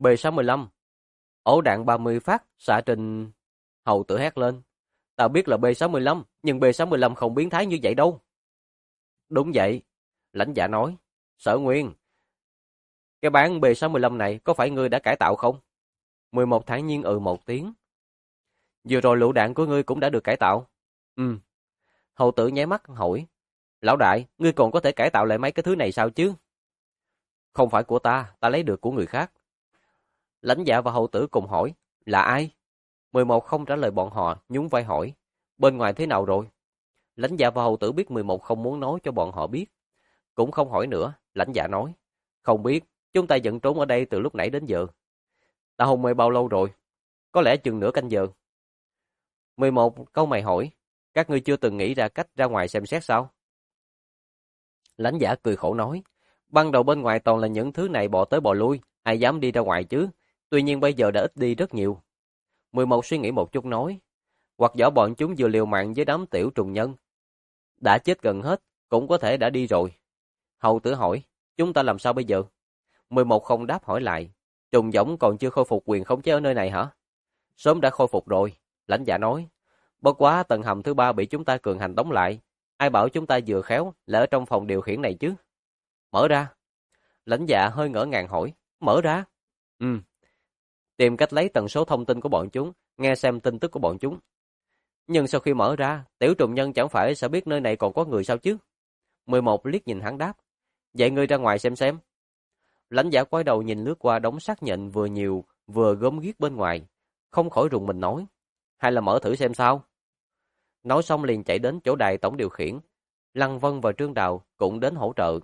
B65. Ổ đạn 30 phát xạ trình. Hầu Tử hét lên. Ta biết là B65, nhưng B65 không biến thái như vậy đâu. Đúng vậy. Lãnh Dạ nói. Sở Nguyên, cái bán B65 này có phải ngươi đã cải tạo không? 11 thản nhiên một tiếng. Vừa rồi lựu đạn của ngươi cũng đã được cải tạo. Ừ. Hầu Tử nháy mắt hỏi. Lão đại, ngươi còn có thể cải tạo lại mấy cái thứ này sao chứ? Không phải của ta, ta lấy được của người khác. Lãnh Dạ và Hầu Tử cùng hỏi. Là ai? 11 không trả lời bọn họ, nhún vai hỏi. Bên ngoài thế nào rồi? Lãnh Dạ và Hầu Tử biết 11 không muốn nói cho bọn họ biết. Cũng không hỏi nữa, Lãnh Dạ nói. Không biết, chúng ta vẫn trốn ở đây từ lúc nãy đến giờ. Ta hôn mê bao lâu rồi? Có lẽ chừng nửa canh giờ. 11 câu mày hỏi. Các ngươi chưa từng nghĩ ra cách ra ngoài xem xét sao? Lãnh Dạ cười khổ nói. Ban đầu bên ngoài toàn là những thứ này bò tới bò lui, ai dám đi ra ngoài chứ? Tuy nhiên bây giờ đã ít đi rất nhiều. 11 suy nghĩ một chút nói. Hoặc giả bọn chúng vừa liều mạng với đám tiểu trùng nhân. Đã chết gần hết, cũng có thể đã đi rồi. Hầu Tử hỏi. Chúng ta làm sao bây giờ? 11 không đáp hỏi lại. Trùng giống còn chưa khôi phục quyền khống chế ở nơi này hả? Sớm đã khôi phục rồi. Lãnh Dạ nói. Bất quá tầng hầm thứ 3 bị chúng ta cường hành đóng lại. Ai bảo chúng ta vừa khéo là ở trong phòng điều khiển này chứ? Mở ra. Lãnh Dạ hơi ngỡ ngàng hỏi. Mở ra? Ừ. Tìm cách lấy tần số thông tin của bọn chúng, nghe xem tin tức của bọn chúng. Nhưng sau khi mở ra, tiểu trùng nhân chẳng phải sẽ biết nơi này còn có người sao chứ? 11 liếc nhìn hắn đáp. Vậy ngươi ra ngoài xem. Lãnh Dạ quay đầu nhìn lướt qua đống xác nhận vừa nhiều vừa gớm ghiếc bên ngoài, không khỏi rùng mình nói. Hay là mở thử xem sao? Nói xong liền chạy đến chỗ đài tổng điều khiển. Lăng Vân và Trương Đào cũng đến hỗ trợ.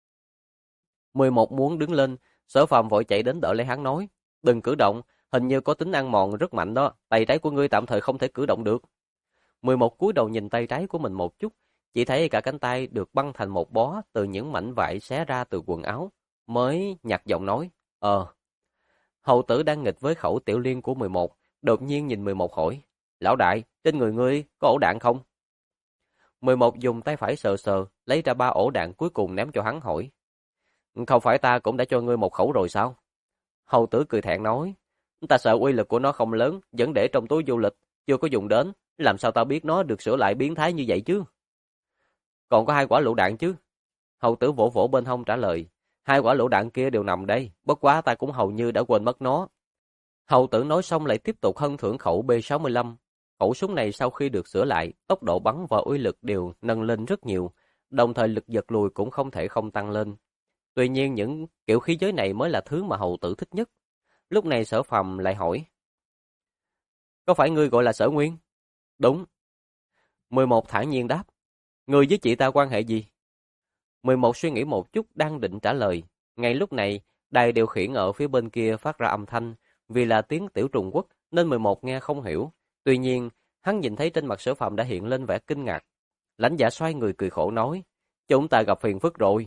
11 muốn đứng lên, Sở Phàm vội chạy đến đỡ lấy hắn nói. Đừng cử động, hình như có tính ăn mòn rất mạnh đó, tay trái của ngươi tạm thời không thể cử động được. 11 cúi đầu nhìn tay trái của mình một chút, chỉ thấy cả cánh tay được băng thành một bó từ những mảnh vải xé ra từ quần áo, mới nhặt giọng nói. Hầu Tử đang nghịch với khẩu tiểu liên của 11, đột nhiên nhìn 11 hỏi. Lão đại, trên người ngươi có ổ đạn không? 11 dùng tay phải sờ sờ, lấy ra 3 ổ đạn cuối cùng ném cho hắn hỏi. Không phải ta cũng đã cho ngươi một khẩu rồi sao? Hầu Tử cười thẹn nói. Ta sợ uy lực của nó không lớn, vẫn để trong túi du lịch, chưa có dùng đến, làm sao ta biết nó được sửa lại biến thái như vậy chứ? Còn có 2 quả lựu đạn chứ? Hầu Tử vỗ vỗ bên hông trả lời. 2 quả lựu đạn kia đều nằm đây, bất quá ta cũng hầu như đã quên mất nó. Hầu Tử nói xong lại tiếp tục hân thưởng khẩu B65. Khẩu súng này sau khi được sửa lại, tốc độ bắn và uy lực đều nâng lên rất nhiều, đồng thời lực giật lùi cũng không thể không tăng lên. Tuy nhiên những kiểu khí giới này mới là thứ mà Hầu Tử thích nhất. Lúc này Sở Phàm lại hỏi. Có phải ngươi gọi là Sở Nguyên? Đúng. 11 thản nhiên đáp. Ngươi với chị ta quan hệ gì? 11 suy nghĩ một chút đang định trả lời. Ngay lúc này, đài điều khiển ở phía bên kia phát ra âm thanh. Vì là tiếng tiểu Trung Quốc nên 11 nghe không hiểu. Tuy nhiên, hắn nhìn thấy trên mặt Sở Phàm đã hiện lên vẻ kinh ngạc. Lãnh Dạ xoay người cười khổ nói. Chúng ta gặp phiền phức rồi.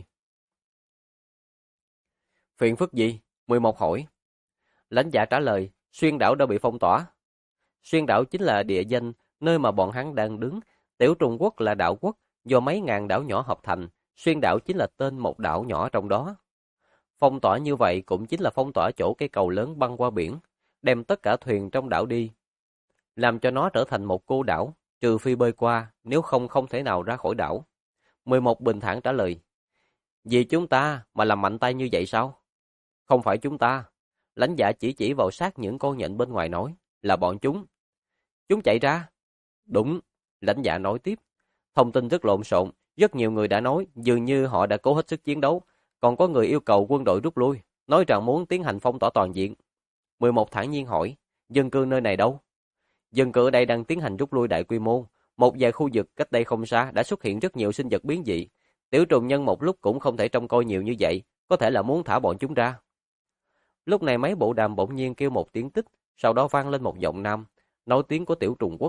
Phiền phức gì? 11 hỏi. Lãnh Dạ trả lời. Xuyên đảo đã bị phong tỏa. Xuyên đảo chính là địa danh nơi mà bọn hắn đang đứng. Tiểu Trung Quốc là đảo quốc do mấy ngàn đảo nhỏ hợp thành. Xuyên đảo chính là tên một đảo nhỏ trong đó. Phong tỏa như vậy cũng chính là phong tỏa chỗ cây cầu lớn băng qua biển, đem tất cả thuyền trong đảo đi, làm cho nó trở thành một cô đảo, trừ phi bơi qua, nếu không không thể nào ra khỏi đảo. 11 bình thản trả lời. Vì chúng ta mà làm mạnh tay như vậy sao? Không phải chúng ta. Lãnh Dạ chỉ vào xác những con nhện bên ngoài nói, là bọn chúng. Chúng chạy ra. Đúng, Lãnh Dạ nói tiếp. Thông tin rất lộn xộn, rất nhiều người đã nói dường như họ đã cố hết sức chiến đấu, còn có người yêu cầu quân đội rút lui, nói rằng muốn tiến hành phong tỏa toàn diện. 11 thản nhiên hỏi, dân cư nơi này đâu? Dân cư ở đây đang tiến hành rút lui đại quy mô, một vài khu vực cách đây không xa đã xuất hiện rất nhiều sinh vật biến dị. Tiểu trùng nhân một lúc cũng không thể trông coi nhiều như vậy, có thể là muốn thả bọn chúng ra. Lúc này máy bộ đàm bỗng nhiên kêu một tiếng tích, sau đó vang lên một giọng nam, nói tiếng của Tiểu Trung Quốc.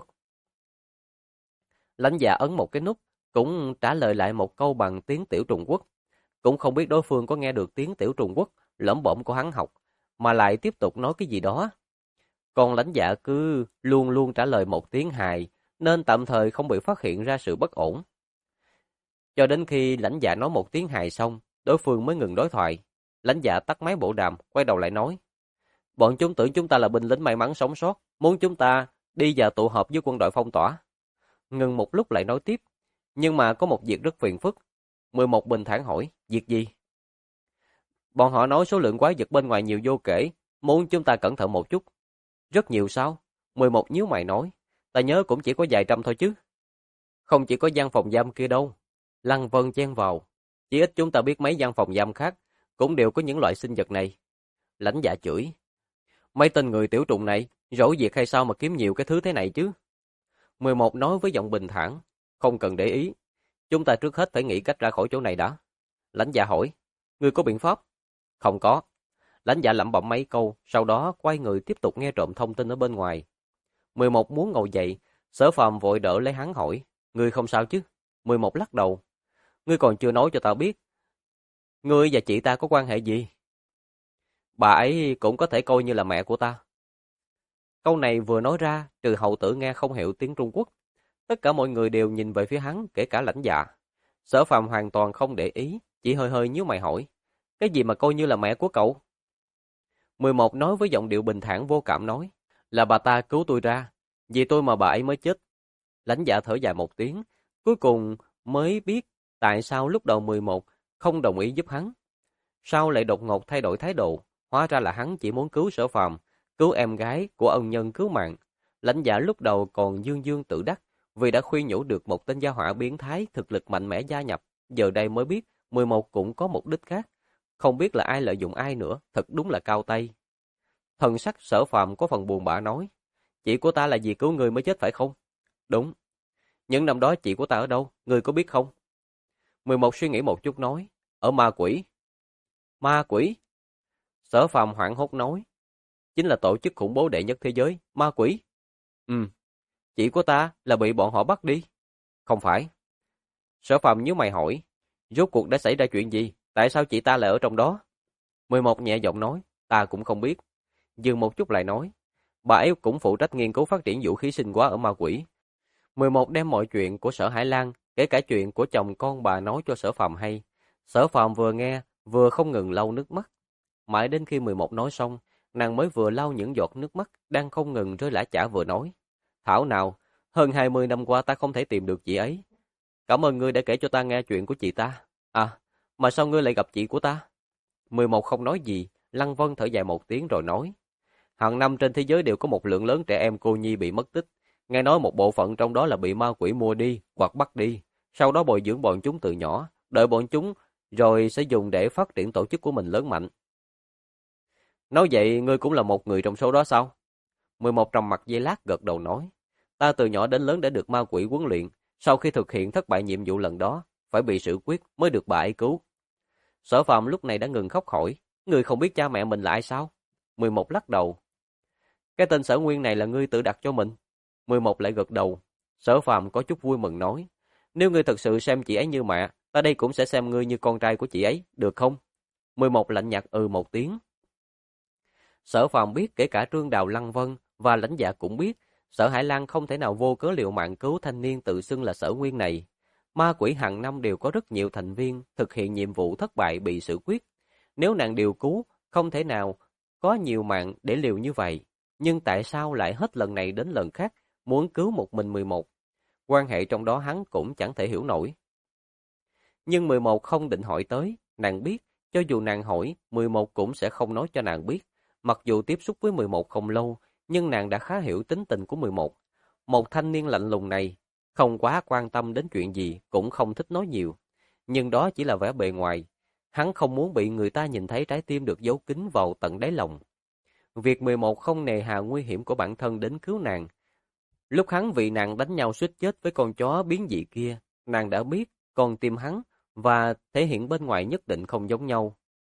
Lãnh Dạ ấn một cái nút, cũng trả lời lại một câu bằng tiếng Tiểu Trung Quốc. Cũng không biết đối phương có nghe được tiếng Tiểu Trung Quốc lẩm bẩm của hắn học, mà lại tiếp tục nói cái gì đó. Còn Lãnh Dạ cứ luôn luôn trả lời một tiếng hài, nên tạm thời không bị phát hiện ra sự bất ổn. Cho đến khi Lãnh Dạ nói một tiếng hài xong, đối phương mới ngừng đối thoại. Lãnh Dạ tắt máy bộ đàm, quay đầu lại nói. Bọn chúng tưởng chúng ta là binh lính may mắn sống sót, muốn chúng ta đi và tụ họp với quân đội phong tỏa. Ngừng một lúc lại nói tiếp, nhưng mà có một việc rất phiền phức. 11 bình thản hỏi, việc gì? Bọn họ nói số lượng quái vật bên ngoài nhiều vô kể, muốn chúng ta cẩn thận một chút. Rất nhiều sao? 11 nhíu mày nói, ta nhớ cũng chỉ có vài trăm thôi chứ. Không chỉ có gian phòng giam kia đâu. Lăng Vân chen vào, chỉ ít chúng ta biết mấy gian phòng giam khác, cũng đều có những loại sinh vật này. Lãnh Dạ chửi, mấy tên người tiểu trùng này, rỗi việc hay sao mà kiếm nhiều cái thứ thế này chứ? 11 nói với giọng bình thản, không cần để ý. Chúng ta trước hết phải nghĩ cách ra khỏi chỗ này đã. Lãnh Dạ hỏi, ngươi có biện pháp? Không có. Lãnh Dạ lẩm bẩm mấy câu, sau đó quay người tiếp tục nghe trộm thông tin ở bên ngoài. 11 muốn ngồi dậy, Sở Phàm vội đỡ lấy hắn hỏi, ngươi không sao chứ? 11 lắc đầu, ngươi còn chưa nói cho tao biết, ngươi và chị ta có quan hệ gì? Bà ấy cũng có thể coi như là mẹ của ta. Câu này vừa nói ra, trừ hậu tử nghe không hiểu tiếng Trung Quốc. Tất cả mọi người đều nhìn về phía hắn, kể cả Lãnh Dạ. Sở Phàm hoàn toàn không để ý, chỉ hơi hơi nhíu mày hỏi, cái gì mà coi như là mẹ của cậu? 11 nói với giọng điệu bình thản vô cảm nói, là bà ta cứu tôi ra, vì tôi mà bà ấy mới chết. Lãnh Dạ thở dài một tiếng, cuối cùng mới biết tại sao lúc đầu 11 không đồng ý giúp hắn. Sao lại đột ngột thay đổi thái độ, hóa ra là hắn chỉ muốn cứu Sở Phàm, cứu em gái của ân nhân cứu mạng. Lãnh Dạ lúc đầu còn dương dương tự đắc, vì đã khuyên nhủ được một tên gia hỏa biến thái thực lực mạnh mẽ gia nhập, giờ đây mới biết 11 cũng có mục đích khác, không biết là ai lợi dụng ai nữa, thật đúng là cao tay. Thần sắc Sở Phàm có phần buồn bã nói, chị của ta là vì cứu người mới chết phải không? Đúng. Những năm đó chị của ta ở đâu, người có biết không? 11 suy nghĩ một chút nói, ở ma quỷ. Ma quỷ? Sở Phàm hoảng hốt nói, chính là tổ chức khủng bố đệ nhất thế giới, ma quỷ. Chị của ta là bị bọn họ bắt đi. Không phải. Sở Phàm nhíu mày hỏi, rốt cuộc đã xảy ra chuyện gì, tại sao chị ta lại ở trong đó? 11 nhẹ giọng nói, ta cũng không biết. Dừng một chút lại nói, bà ấy cũng phụ trách nghiên cứu phát triển vũ khí sinh hóa ở ma quỷ. 11 đem mọi chuyện của Sở Hải Lang, kể cả chuyện của chồng con bà nói cho Sở Phàm hay. Sở Phàm vừa nghe, vừa không ngừng lau nước mắt. Mãi đến khi 11 nói xong, nàng mới vừa lau những giọt nước mắt đang không ngừng rơi lã chã vừa nói. Thảo nào, hơn 20 năm qua ta không thể tìm được chị ấy. Cảm ơn ngươi đã kể cho ta nghe chuyện của chị ta. À, mà sao ngươi lại gặp chị của ta? 11 không nói gì, Lăng Vân thở dài một tiếng rồi nói. Hàng năm trên thế giới đều có một lượng lớn trẻ em cô nhi bị mất tích. Nghe nói một bộ phận trong đó là bị ma quỷ mua đi hoặc bắt đi. Sau đó bồi dưỡng bọn chúng từ nhỏ, đợi bọn chúng rồi sẽ dùng để phát triển tổ chức của mình lớn mạnh. Nói vậy ngươi cũng là một người trong số đó sao? 11 trầm mặt giây lát gật đầu nói. Ta từ nhỏ đến lớn đã được ma quỷ huấn luyện. Sau khi thực hiện thất bại nhiệm vụ lần đó, phải bị xử quyết mới được bà ấy cứu. Sở Phàm lúc này đã ngừng khóc hỏi. Ngươi không biết cha mẹ mình là ai sao? 11 lắc đầu. Cái tên Sở Nguyên này là ngươi tự đặt cho mình. 11 lại gật đầu. Sở Phàm có chút vui mừng nói. Nếu ngươi thật sự xem chị ấy như mẹ, ta đây cũng sẽ xem ngươi như con trai của chị ấy, được không? 11 lạnh nhạt một tiếng. Sở Phàm biết, kể cả Trương Đào, Lăng Vân và Lãnh Dạ cũng biết, Sở Hải Lang không thể nào vô cớ liều mạng cứu thanh niên tự xưng là Sở Nguyên này. Ma quỷ hàng năm đều có rất nhiều thành viên thực hiện nhiệm vụ thất bại bị xử quyết. Nếu nàng điều cứu, không thể nào có nhiều mạng để liều như vậy. Nhưng tại sao lại hết lần này đến lần khác muốn cứu một mình 11? Quan hệ trong đó hắn cũng chẳng thể hiểu nổi. Nhưng 11 không định hỏi tới, nàng biết, cho dù nàng hỏi, 11 cũng sẽ không nói cho nàng biết. Mặc dù tiếp xúc với 11 không lâu, nhưng nàng đã khá hiểu tính tình của 11. Một thanh niên lạnh lùng này, không quá quan tâm đến chuyện gì, cũng không thích nói nhiều. Nhưng đó chỉ là vẻ bề ngoài. Hắn không muốn bị người ta nhìn thấy trái tim được giấu kín vào tận đáy lòng. Việc 11 không nề hà nguy hiểm của bản thân đến cứu nàng. Lúc hắn vì nàng đánh nhau suýt chết với con chó biến dị kia, nàng đã biết con tim hắn và thể hiện bên ngoài nhất định không giống nhau.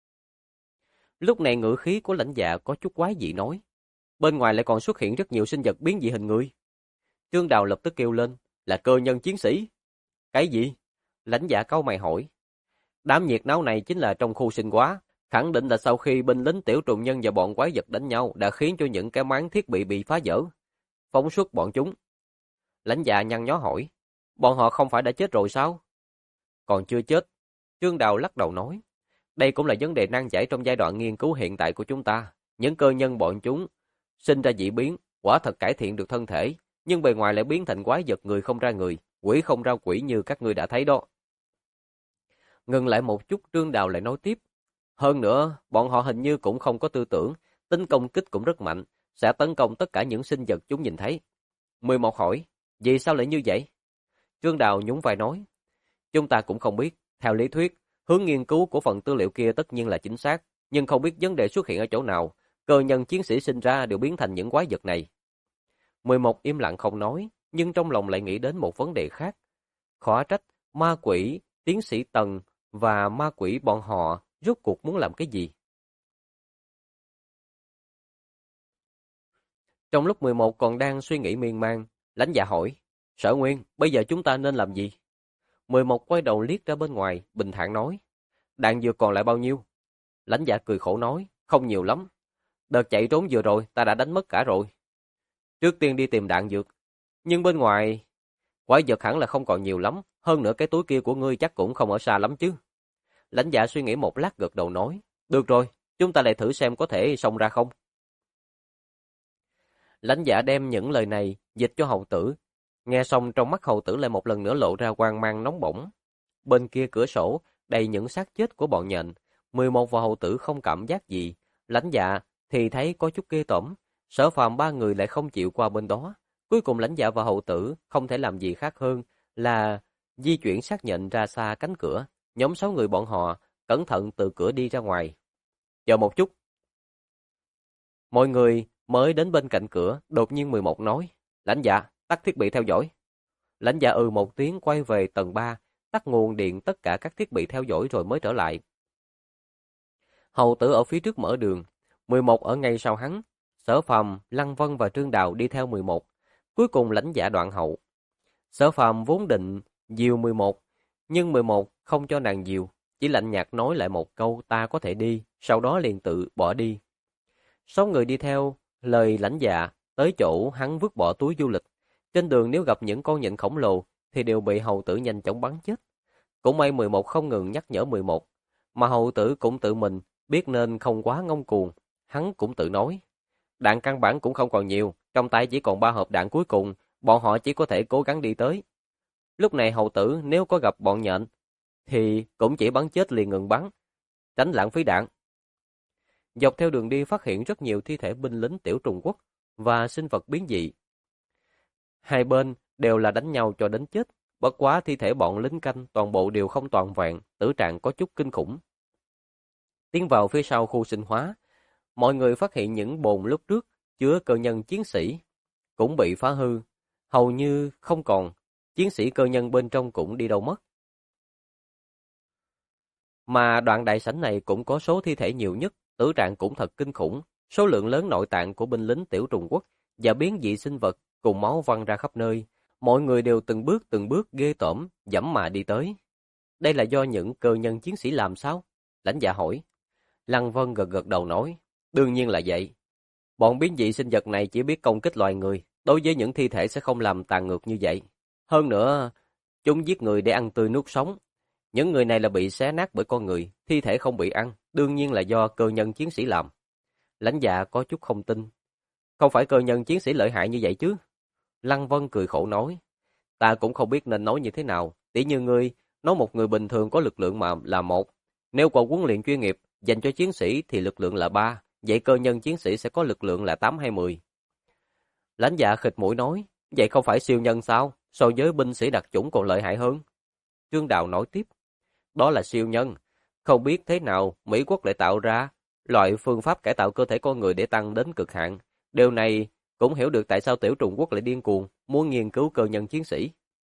Lúc này ngữ khí của Lãnh Dạ có chút quái dị nói, bên ngoài lại còn xuất hiện rất nhiều sinh vật biến dị hình người. Trương Đào lập tức kêu lên, là cơ nhân chiến sĩ. Cái gì? Lãnh Dạ cau mày hỏi. Đám nhiệt náo này chính là trong khu sinh hóa, khẳng định là sau khi binh lính tiểu trùng nhân và bọn quái vật đánh nhau đã khiến cho những cái máng thiết bị phá vỡ. Phóng xuất bọn chúng. Lãnh Dạ nhăn nhó hỏi, bọn họ không phải đã chết rồi sao? Còn chưa chết. Trương Đào lắc đầu nói, đây cũng là vấn đề nan giải trong giai đoạn nghiên cứu hiện tại của chúng ta. Những cơ nhân bọn chúng sinh ra dị biến, quả thật cải thiện được thân thể, nhưng bề ngoài lại biến thành quái vật người không ra người, quỷ không ra quỷ như các ngươi đã thấy đó. Ngừng lại một chút, Trương Đào lại nói tiếp. Hơn nữa, bọn họ hình như cũng không có tư tưởng, tính công kích cũng rất mạnh, sẽ tấn công tất cả những sinh vật chúng nhìn thấy. 11 hỏi, vì sao lại như vậy? Trương Đào nhún vai nói, chúng ta cũng không biết, theo lý thuyết, hướng nghiên cứu của phần tư liệu kia tất nhiên là chính xác, nhưng không biết vấn đề xuất hiện ở chỗ nào, cơ nhân chiến sĩ sinh ra đều biến thành những quái vật này. 11 im lặng không nói, nhưng trong lòng lại nghĩ đến một vấn đề khác. Khó trách, ma quỷ, tiến sĩ Tần và ma quỷ bọn họ rốt cuộc muốn làm cái gì? Trong lúc 11 còn đang suy nghĩ miên man, lãnh dạ hỏi, Sở Nguyên, bây giờ chúng ta nên làm gì? 11 quay đầu liếc ra bên ngoài, bình thản nói, đạn dược còn lại bao nhiêu? Lãnh dạ cười khổ nói, không nhiều lắm. Đợt chạy trốn vừa rồi, ta đã đánh mất cả rồi. Trước tiên đi tìm đạn dược. Nhưng bên ngoài, quái vật hẳn là không còn nhiều lắm, hơn nữa cái túi kia của ngươi chắc cũng không ở xa lắm chứ. Lãnh dạ suy nghĩ một lát gật đầu nói, được rồi, chúng ta lại thử xem có thể xông ra không. Lãnh dạ đem những lời này dịch cho hầu tử. Nghe xong trong mắt hầu tử lại một lần nữa lộ ra quang mang nóng bỏng. Bên kia cửa sổ, đầy những xác chết của bọn nhện. 11 và hầu tử không cảm giác gì. Lãnh dạ thì thấy có chút ghê tởm. Sở Phàm ba người lại không chịu qua bên đó. Cuối cùng lãnh dạ và hầu tử không thể làm gì khác hơn là di chuyển xác nhện ra xa cánh cửa. Nhóm 6 người bọn họ cẩn thận từ cửa đi ra ngoài. Chờ một chút. Mọi người mới đến bên cạnh cửa, đột nhiên 11 nói, lãnh dạ, tắt thiết bị theo dõi. Lãnh dạ một tiếng quay về tầng 3, tắt nguồn điện tất cả các thiết bị theo dõi rồi mới trở lại. Hầu tử ở phía trước mở đường, 11 ở ngay sau hắn, Sở Phàm, Lăng Vân và Trương Đào đi theo 11. Cuối cùng lãnh dạ đoạn hậu. Sở Phàm vốn định dìu 11, nhưng 11 không cho nàng dìu, chỉ lạnh nhạt nói lại một câu ta có thể đi, sau đó liền tự bỏ đi. 6 người đi theo lời lãnh dạ, tới chỗ hắn vứt bỏ túi du lịch. Trên đường nếu gặp những con nhện khổng lồ thì đều bị hầu tử nhanh chóng bắn chết. Cũng may 11 không ngừng nhắc nhở 11, mà hầu tử cũng tự mình biết nên không quá ngông cuồng. Hắn cũng tự nói, đạn căn bản cũng không còn nhiều, trong tay chỉ còn 3 hộp đạn cuối cùng, bọn họ chỉ có thể cố gắng đi tới. Lúc này hầu tử nếu có gặp bọn nhện thì cũng chỉ bắn chết liền ngừng bắn, tránh lãng phí đạn. Dọc theo đường đi phát hiện rất nhiều thi thể binh lính Tiểu Trung Quốc và sinh vật biến dị. Hai bên đều là đánh nhau cho đến chết, bất quá thi thể bọn lính canh toàn bộ đều không toàn vẹn, tử trạng có chút kinh khủng. Tiến vào phía sau khu sinh hóa, mọi người phát hiện những bồn lúc trước chứa cơ nhân chiến sĩ cũng bị phá hư, hầu như không còn, chiến sĩ cơ nhân bên trong cũng đi đâu mất. Mà đoạn đại sảnh này cũng có số thi thể nhiều nhất, tử trạng cũng thật kinh khủng, số lượng lớn nội tạng của binh lính Tiểu Trung Quốc và biến dị sinh vật cùng máu văng ra khắp nơi, mọi người đều từng bước ghê tởm dẫm mà đi tới. Đây là do những cơ nhân chiến sĩ làm sao? Lãnh dạ hỏi. Lăng Vân gật gật đầu nói, đương nhiên là vậy. Bọn biến dị sinh vật này chỉ biết công kích loài người, đối với những thi thể sẽ không làm tàn ngược như vậy. Hơn nữa, chúng giết người để ăn tươi nuốt sống. Những người này là bị xé nát bởi con người, thi thể không bị ăn, đương nhiên là do cơ nhân chiến sĩ làm. Lãnh dạ có chút không tin. Không phải cơ nhân chiến sĩ lợi hại như vậy chứ? Lăng Vân cười khổ nói, ta cũng không biết nên nói như thế nào, tỉ như ngươi, nói một người bình thường có lực lượng mà là 1. Nếu qua huấn luyện chuyên nghiệp, dành cho chiến sĩ thì lực lượng là 3, vậy cơ nhân chiến sĩ sẽ có lực lượng là 8 hay 10. Lãnh dạ khịt mũi nói, vậy không phải siêu nhân sao, so với binh sĩ đặc chủng còn lợi hại hơn. Trương Đào nói tiếp, đó là siêu nhân, không biết thế nào Mỹ Quốc lại tạo ra loại phương pháp cải tạo cơ thể con người để tăng đến cực hạn. Điều này cũng hiểu được tại sao Tiểu Trung Quốc lại điên cuồng, muốn nghiên cứu cơ nhân chiến sĩ.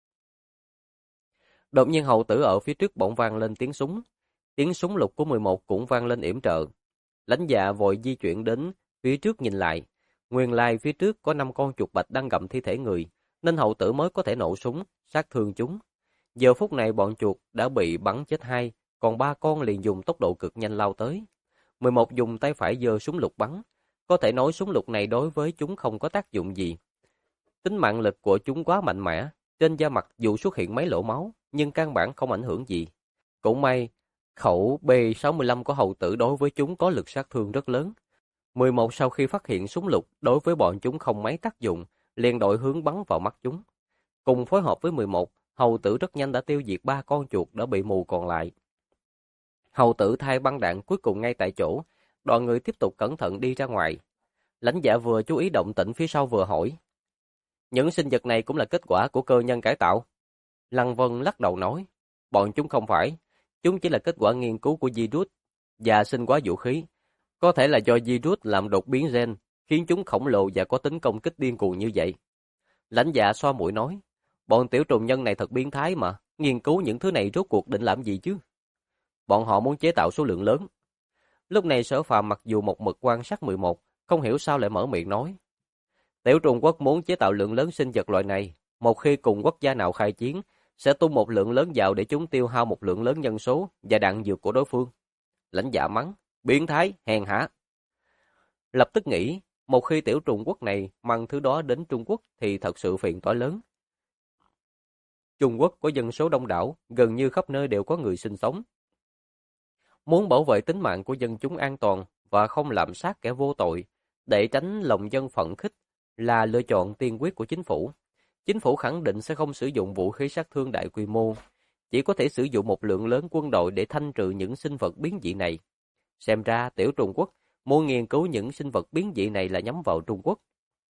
Đột nhiên hầu tử ở phía trước bỗng vang lên tiếng súng lục của 11 cũng vang lên yểm trợ. Lãnh dạ vội di chuyển đến phía trước nhìn lại, nguyên lai phía trước có 5 con chuột bạch đang gặm thi thể người, nên hầu tử mới có thể nổ súng, sát thương chúng. Giờ phút này bọn chuột đã bị bắn chết 2, còn 3 con liền dùng tốc độ cực nhanh lao tới. 11 dùng tay phải giơ súng lục bắn, có thể nói súng lục này đối với chúng không có tác dụng gì. Tính mạng lực của chúng quá mạnh mẽ, trên da mặt dù xuất hiện mấy lỗ máu, nhưng căn bản không ảnh hưởng gì. Cũng may, khẩu B65 của hầu tử đối với chúng có lực sát thương rất lớn. 11 sau khi phát hiện súng lục đối với bọn chúng không mấy tác dụng, liền đổi hướng bắn vào mắt chúng. Cùng phối hợp với 11, hầu tử rất nhanh đã tiêu diệt 3 con chuột đã bị mù còn lại. Hầu tử thay băng đạn cuối cùng ngay tại chỗ, đoàn người tiếp tục cẩn thận đi ra ngoài. Lãnh Dạ vừa chú ý động tĩnh phía sau vừa hỏi. Những sinh vật này cũng là kết quả của cơ nhân cải tạo. Lăng Vân lắc đầu nói, bọn chúng không phải, chúng chỉ là kết quả nghiên cứu của virus và sinh hóa vũ khí. Có thể là do virus làm đột biến gen, khiến chúng khổng lồ và có tính công kích điên cuồng như vậy. Lãnh Dạ xoa mũi nói, bọn tiểu trùng nhân này thật biến thái mà, nghiên cứu những thứ này rốt cuộc định làm gì chứ? Bọn họ muốn chế tạo số lượng lớn. Lúc này Sở Phàm mặc dù một mực quan sát 11, không hiểu sao lại mở miệng nói. Tiểu Trung Quốc muốn chế tạo lượng lớn sinh vật loại này, một khi cùng quốc gia nào khai chiến, sẽ tung một lượng lớn vào để chúng tiêu hao một lượng lớn nhân số và đạn dược của đối phương. Lãnh Dạ mắng, biến thái, hèn hạ. Lập tức nghĩ, một khi tiểu Trung Quốc này mang thứ đó đến Trung Quốc thì thật sự phiền toái lớn. Trung Quốc có dân số đông đảo, gần như khắp nơi đều có người sinh sống. Muốn bảo vệ tính mạng của dân chúng an toàn và không lạm sát kẻ vô tội, để tránh lòng dân phẫn khích là lựa chọn tiên quyết của chính phủ. Chính phủ khẳng định sẽ không sử dụng vũ khí sát thương đại quy mô, chỉ có thể sử dụng một lượng lớn quân đội để thanh trừ những sinh vật biến dị này. Xem ra tiểu Trung Quốc muốn nghiên cứu những sinh vật biến dị này là nhắm vào Trung Quốc.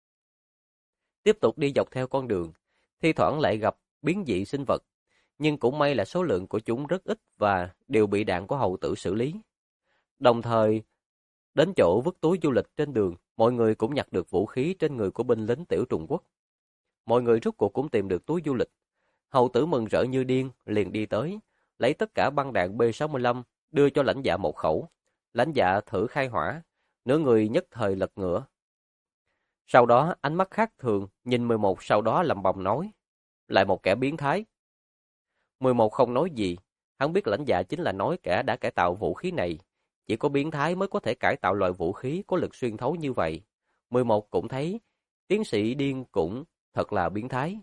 Tiếp tục đi dọc theo con đường, thi thoảng lại gặp biến dị sinh vật, nhưng cũng may là số lượng của chúng rất ít và đều bị đạn của hầu tử xử lý. Đồng thời, đến chỗ vứt túi du lịch trên đường, mọi người cũng nhặt được vũ khí trên người của binh lính tiểu Trung Quốc. Mọi người rốt cuộc cũng tìm được túi du lịch. Hầu tử mừng rỡ như điên, liền đi tới, lấy tất cả băng đạn B65, đưa cho Lãnh Dạ một khẩu. Lãnh Dạ thử khai hỏa, nửa người nhất thời lật ngửa. Sau đó, ánh mắt khác thường, nhìn 11 sau đó lẩm bẩm nói, lại một kẻ biến thái. 11 không nói gì, hắn biết Lãnh Dạ chính là nói kẻ đã cải tạo vũ khí này. Chỉ có biến thái mới có thể cải tạo loại vũ khí có lực xuyên thấu như vậy. 11 cũng thấy, tiến sĩ điên cũng thật là biến thái.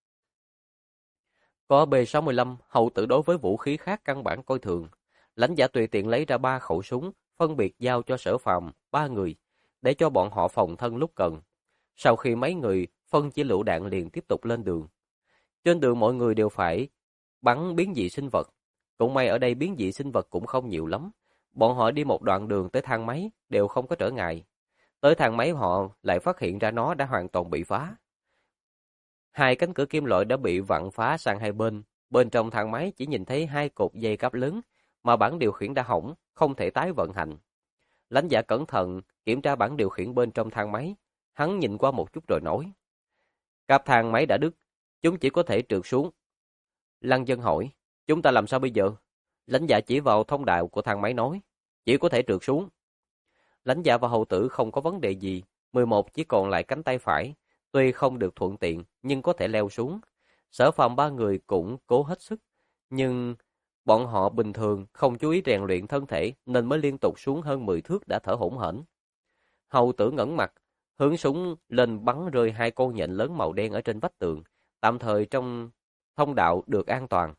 Có B65, hầu tử đối với vũ khí khác căn bản coi thường. Lãnh Dạ tùy tiện lấy ra 3 khẩu súng, phân biệt giao cho Sở Phàm 3 người, để cho bọn họ phòng thân lúc cần. Sau khi mấy người phân chia lựu đạn liền tiếp tục lên đường. Trên đường mọi người đều phải bắn biến dị sinh vật. Cũng may ở đây biến dị sinh vật cũng không nhiều lắm. Bọn họ đi một đoạn đường tới thang máy đều không có trở ngại. Tới thang máy họ lại phát hiện ra nó đã hoàn toàn bị phá. Hai cánh cửa kim loại đã bị vặn phá sang hai bên. Bên trong thang máy chỉ nhìn thấy 2 cột dây cáp lớn, mà bảng điều khiển đã hỏng, không thể tái vận hành. Lãnh Dạ cẩn thận kiểm tra bảng điều khiển bên trong thang máy. Hắn nhìn qua một chút rồi nói. Cáp thang máy đã đứt, chúng chỉ có thể trượt xuống. Lăng Dân hỏi, chúng ta làm sao bây giờ? Lãnh Dạ chỉ vào thông đạo của thang máy nói, chỉ có thể trượt xuống. Lãnh Dạ và hầu tử không có vấn đề gì, 11 chỉ còn lại cánh tay phải, tuy không được thuận tiện nhưng có thể leo xuống. Sở Phàm 3 người cũng cố hết sức, nhưng bọn họ bình thường không chú ý rèn luyện thân thể nên mới liên tục xuống hơn 10 thước đã thở hổn hển. Hầu tử ngẩng mặt, hướng súng lên bắn rơi 2 con nhện lớn màu đen ở trên vách tường, tạm thời trong thông đạo được an toàn.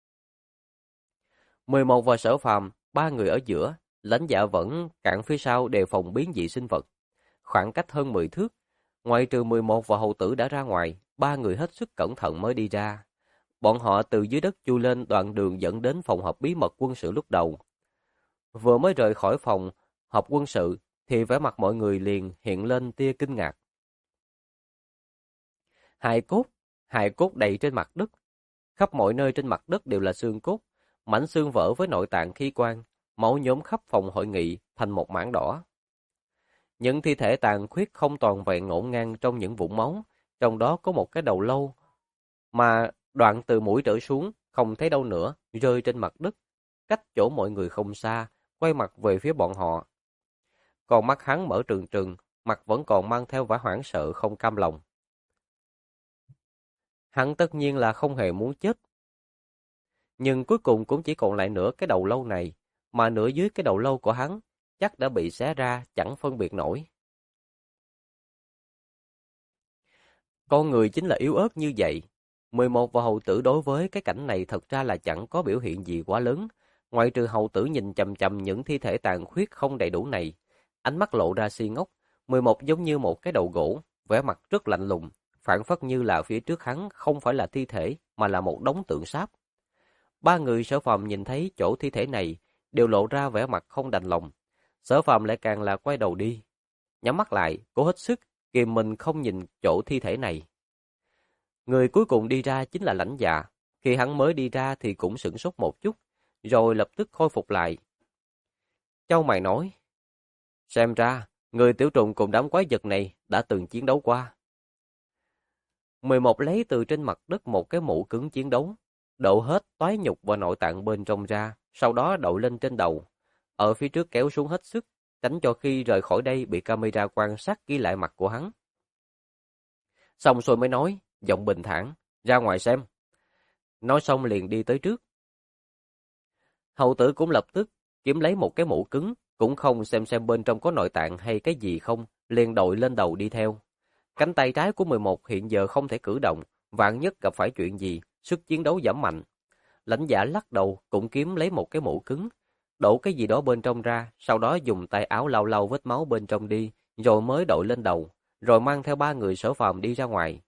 11 và Sở Phàm, 3 người ở giữa, Lãnh Dạ vẫn cản phía sau đề phòng biến dị sinh vật. Khoảng cách hơn 10 thước, ngoại trừ 11 và hầu tử đã ra ngoài, 3 người hết sức cẩn thận mới đi ra. Bọn họ từ dưới đất chui lên đoạn đường dẫn đến phòng họp bí mật quân sự lúc đầu. Vừa mới rời khỏi phòng họp quân sự thì vẻ mặt mọi người liền hiện lên tia kinh ngạc. Hài cốt đầy trên mặt đất. Khắp mọi nơi trên mặt đất đều là xương cốt, mảnh xương vỡ với nội tạng khí quan, máu nhốm khắp phòng hội nghị thành một mảng đỏ. Những thi thể tàn khuyết không toàn vẹn ngổn ngang trong những vũng máu, trong đó có một cái đầu lâu, mà đoạn từ mũi trở xuống không thấy đâu nữa, rơi trên mặt đất, cách chỗ mọi người không xa, quay mặt về phía bọn họ. Còn mắt hắn mở trừng trừng, mặt vẫn còn mang theo vẻ hoảng sợ không cam lòng. Hắn tất nhiên là không hề muốn chết. Nhưng cuối cùng cũng chỉ còn lại nửa cái đầu lâu này, mà nửa dưới cái đầu lâu của hắn chắc đã bị xé ra chẳng phân biệt nổi. Con người chính là yếu ớt như vậy. 11 và hầu tử đối với cái cảnh này thật ra là chẳng có biểu hiện gì quá lớn. Ngoại trừ hầu tử nhìn chằm chằm những thi thể tàn khuyết không đầy đủ này, ánh mắt lộ ra si ngốc. 11 giống như một cái đầu gỗ, vẻ mặt rất lạnh lùng, phảng phất như là phía trước hắn không phải là thi thể mà là một đống tượng sáp. Ba người Sở Phàm nhìn thấy chỗ thi thể này đều lộ ra vẻ mặt không đành lòng. Sở Phàm lại càng là quay đầu đi, nhắm mắt lại, cố hết sức kìm mình không nhìn chỗ thi thể này. Người cuối cùng đi ra chính là Lãnh Dạ. Khi hắn mới đi ra thì cũng sửng sốt một chút, rồi lập tức khôi phục lại. Châu mày nói, xem ra, người tiểu trùng cùng đám quái vật này đã từng chiến đấu qua. 11 lấy từ trên mặt đất một cái mũ cứng chiến đấu, đậu hết toái nhục và nội tạng bên trong ra, sau đó đậu lên trên đầu. Ở phía trước kéo xuống hết sức, tránh cho khi rời khỏi đây bị camera quan sát ghi lại mặt của hắn. Xong rồi mới nói, giọng bình thản, ra ngoài xem. Nói xong liền đi tới trước. Hầu tử cũng lập tức kiếm lấy một cái mũ cứng, cũng không xem bên trong có nội tạng hay cái gì không, liền đội lên đầu đi theo. Cánh tay trái của 11 hiện giờ không thể cử động, vạn nhất gặp phải chuyện gì, sức chiến đấu giảm mạnh. Lãnh Dạ lắc đầu cũng kiếm lấy một cái mũ cứng, đổ cái gì đó bên trong ra, sau đó dùng tay áo lau lau vết máu bên trong đi, rồi mới đội lên đầu, rồi mang theo ba người Sở Phàm đi ra ngoài.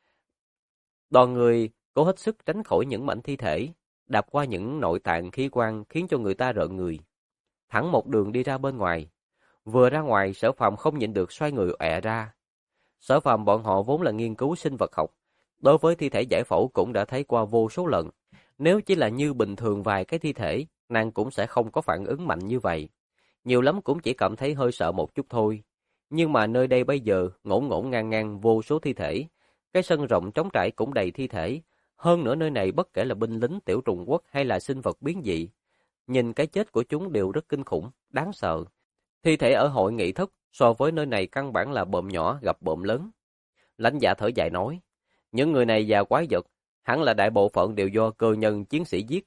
Đoàn người cố hết sức tránh khỏi những mảnh thi thể, đạp qua những nội tạng khí quan khiến cho người ta rợn người. Thẳng một đường đi ra bên ngoài. Vừa ra ngoài, Sở Phàm không nhịn được xoay người ọe ra. Sở Phàm bọn họ vốn là nghiên cứu sinh vật học, đối với thi thể giải phẫu cũng đã thấy qua vô số lần. Nếu chỉ là như bình thường vài cái thi thể, nàng cũng sẽ không có phản ứng mạnh như vậy. Nhiều lắm cũng chỉ cảm thấy hơi sợ một chút thôi. Nhưng mà nơi đây bây giờ ngổn ngổn ngang ngang vô số thi thể. Cái sân rộng trống trải cũng đầy thi thể. Hơn nữa nơi này bất kể là binh lính tiểu trùng quốc hay là sinh vật biến dị, nhìn cái chết của chúng đều rất kinh khủng, đáng sợ. Thi thể ở hội nghị thất so với nơi này căn bản là bộm nhỏ gặp bộm lớn. Lãnh Dạ thở dài nói, những người này và quái vật, hẳn là đại bộ phận đều do cơ nhân chiến sĩ giết.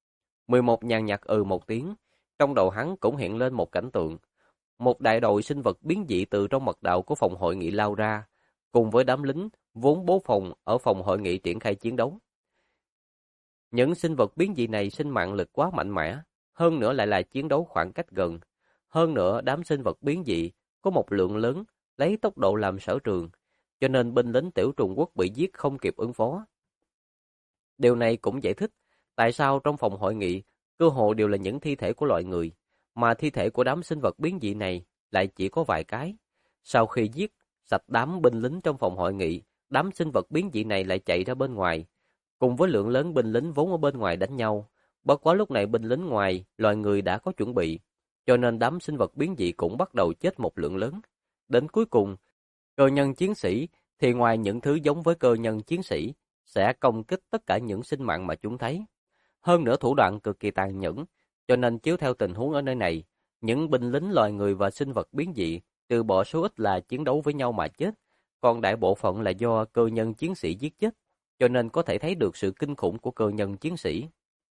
11 nhàn nhạt một tiếng, trong đầu hắn cũng hiện lên một cảnh tượng. Một đại đội sinh vật biến dị từ trong mật đạo của phòng hội nghị lao ra, cùng với đám lính vốn bố phòng ở phòng hội nghị triển khai chiến đấu. Những sinh vật biến dị này sinh mạng lực quá mạnh mẽ, hơn nữa lại là chiến đấu khoảng cách gần. Hơn nữa đám sinh vật biến dị có một lượng lớn lấy tốc độ làm sở trường, cho nên binh lính tiểu trùng quốc bị giết không kịp ứng phó. Điều này cũng giải thích tại sao trong phòng hội nghị cơ hồ đều là những thi thể của loài người, mà thi thể của đám sinh vật biến dị này lại chỉ có vài cái. Sau khi giết sạch đám binh lính trong phòng hội nghị, đám sinh vật biến dị này lại chạy ra bên ngoài, cùng với lượng lớn binh lính vốn ở bên ngoài đánh nhau. Bất quá lúc này binh lính ngoài loài người đã có chuẩn bị, cho nên đám sinh vật biến dị cũng bắt đầu chết một lượng lớn. Đến cuối cùng, cơ nhân chiến sĩ thì ngoài những thứ giống với cơ nhân chiến sĩ, sẽ công kích tất cả những sinh mạng mà chúng thấy. Hơn nữa thủ đoạn cực kỳ tàn nhẫn, cho nên chiếu theo tình huống ở nơi này, những binh lính loài người và sinh vật biến dị, trừ bỏ số ít là chiến đấu với nhau mà chết, còn đại bộ phận là do cơ nhân chiến sĩ giết chết, cho nên có thể thấy được sự kinh khủng của cơ nhân chiến sĩ.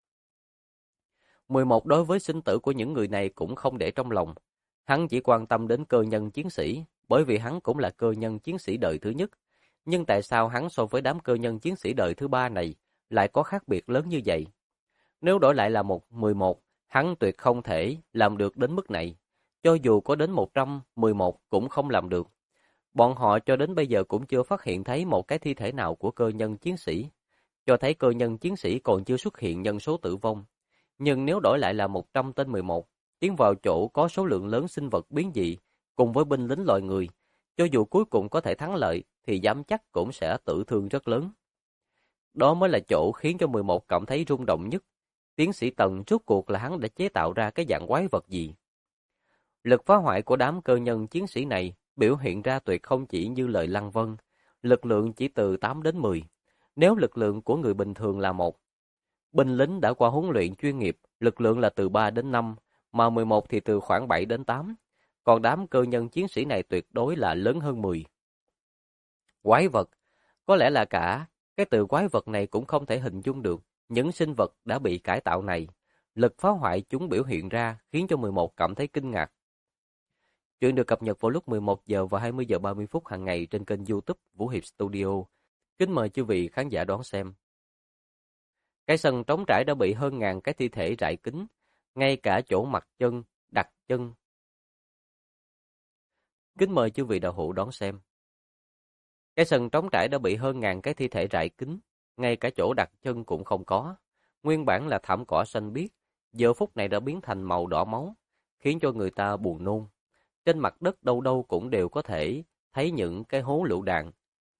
11 đối với sinh tử của những người này cũng không để trong lòng. Hắn chỉ quan tâm đến cơ nhân chiến sĩ, bởi vì hắn cũng là cơ nhân chiến sĩ đời thứ nhất. Nhưng tại sao hắn so với đám cơ nhân chiến sĩ đời thứ ba này lại có khác biệt lớn như vậy? Nếu đổi lại là 11, hắn tuyệt không thể làm được đến mức này. Cho dù có đến 111 cũng không làm được. Bọn họ cho đến bây giờ cũng chưa phát hiện thấy một cái thi thể nào của cơ nhân chiến sĩ, cho thấy cơ nhân chiến sĩ còn chưa xuất hiện nhân số tử vong. Nhưng nếu đổi lại là 100 tên 11, tiến vào chỗ có số lượng lớn sinh vật biến dị, cùng với binh lính loài người, cho dù cuối cùng có thể thắng lợi, thì dám chắc cũng sẽ tử thương rất lớn. Đó mới là chỗ khiến cho 11 cảm thấy rung động nhất. Tiến sĩ Tần rốt cuộc là hắn đã chế tạo ra cái dạng quái vật gì? Lực phá hoại của đám cơ nhân chiến sĩ này biểu hiện ra tuyệt không chỉ như lời Lăng Vân, lực lượng chỉ từ 8 đến 10. Nếu lực lượng của người bình thường là 1, binh lính đã qua huấn luyện chuyên nghiệp, lực lượng là từ 3 đến 5, mà 11 thì từ khoảng 7 đến 8. Còn đám cơ nhân chiến sĩ này tuyệt đối là lớn hơn 10. Quái vật, có lẽ là cả cái từ quái vật này cũng không thể hình dung được những sinh vật đã bị cải tạo này. Lực phá hoại chúng biểu hiện ra khiến cho 11 cảm thấy kinh ngạc. Chuyện được cập nhật vào lúc 11 giờ và 20 giờ 30 phút hàng ngày trên kênh YouTube Vũ Hiệp Studio. Kính mời chư vị khán giả đón xem. Cái sân trống trải đã bị hơn ngàn cái thi thể rải kín, ngay cả chỗ mặt chân, đặt chân Kính mời chư vị đạo hữu đón xem. Cái sân trống trải đã bị hơn ngàn cái thi thể rải kín, ngay cả chỗ đặt chân cũng không có. Nguyên bản là thảm cỏ xanh biếc, giờ phút này đã biến thành màu đỏ máu, khiến cho người ta buồn nôn. Trên mặt đất đâu đâu cũng đều có thể thấy những cái hố lựu đạn.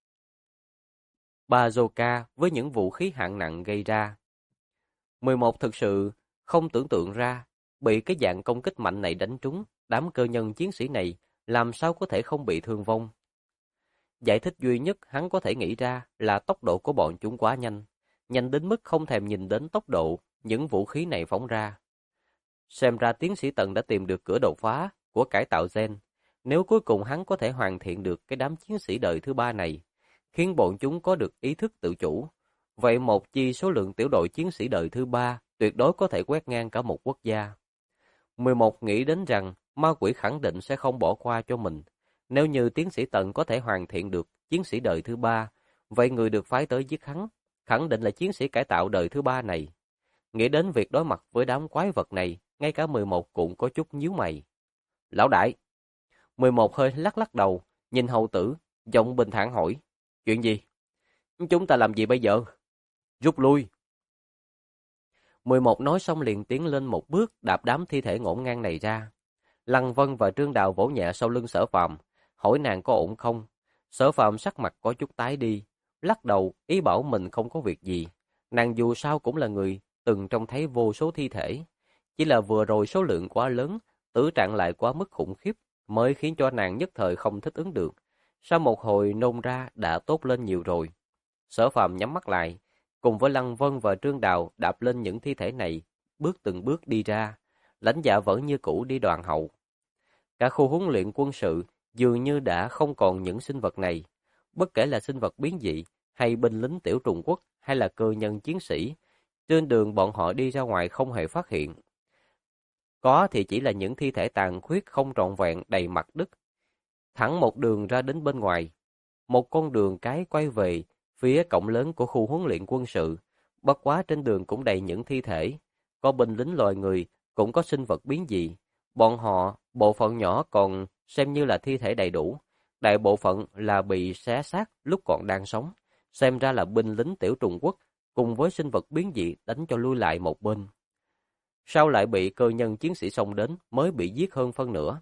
Bazooka với những vũ khí hạng nặng gây ra. 11 thực sự không tưởng tượng ra, bị cái dạng công kích mạnh này đánh trúng, đám cơ nhân chiến sĩ này làm sao có thể không bị thương vong. Giải thích duy nhất hắn có thể nghĩ ra là tốc độ của bọn chúng quá nhanh, nhanh đến mức không thèm nhìn đến tốc độ những vũ khí này phóng ra. Xem ra tiến sĩ Tần đã tìm được cửa đột phá của cải tạo gen. Nếu cuối cùng hắn có thể hoàn thiện được cái đám chiến sĩ đời thứ ba này, khiến bọn chúng có được ý thức tự chủ, vậy một chi số lượng tiểu đội chiến sĩ đời thứ ba tuyệt đối có thể quét ngang cả một quốc gia. 11 nghĩ đến rằng ma quỷ khẳng định sẽ không bỏ qua cho mình. Nếu như tiến sĩ Tần có thể hoàn thiện được chiến sĩ đời thứ ba, vậy người được phái tới giết hắn khẳng định là chiến sĩ cải tạo đời thứ ba này. Nghĩ đến việc đối mặt với đám quái vật này, ngay cả 11 cũng có chút nhíu mày. Lão đại! 11 hơi lắc lắc đầu, nhìn hầu tử, giọng bình thản hỏi. Chuyện gì? Chúng ta làm gì bây giờ? Rút lui! 11 nói xong liền tiến lên một bước, đạp đám thi thể ngổn ngang này ra. Lăng Vân và Trương Đào vỗ nhẹ sau lưng Sở Phàm, hỏi nàng có ổn không. Sở Phàm sắc mặt có chút tái đi, lắc đầu ý bảo mình không có việc gì. Nàng dù sao cũng là người từng trông thấy vô số thi thể, chỉ là vừa rồi số lượng quá lớn, tử trạng lại quá mức khủng khiếp, mới khiến cho nàng nhất thời không thích ứng được. Sau một hồi nôn ra đã tốt lên nhiều rồi. Sở Phàm nhắm mắt lại, cùng với Lăng Vân và Trương Đào đạp lên những thi thể này, từng bước đi ra. Lãnh Dạ vẫn như cũ đi đoàn hậu. Cả khu huấn luyện quân sự dường như đã không còn những sinh vật này. Bất kể là sinh vật biến dị, hay binh lính tiểu Trung Quốc, hay là cơ nhân chiến sĩ, trên đường bọn họ đi ra ngoài không hề phát hiện. Có thì chỉ là những thi thể tàn khuyết không trọn vẹn đầy mặt đất. Thẳng một đường ra đến bên ngoài. Một con đường cái quay về phía cổng lớn của khu huấn luyện quân sự. Bất quá trên đường cũng đầy những thi thể. Có binh lính loài người, cũng có sinh vật biến dị. Bọn họ, bộ phận nhỏ còn xem như là thi thể đầy đủ. Đại bộ phận là bị xé xác lúc còn đang sống. Xem ra là binh lính tiểu Trung Quốc cùng với sinh vật biến dị đánh cho lui lại một bên. Sau lại bị cơ nhân chiến sĩ xông đến mới bị giết hơn phân nửa.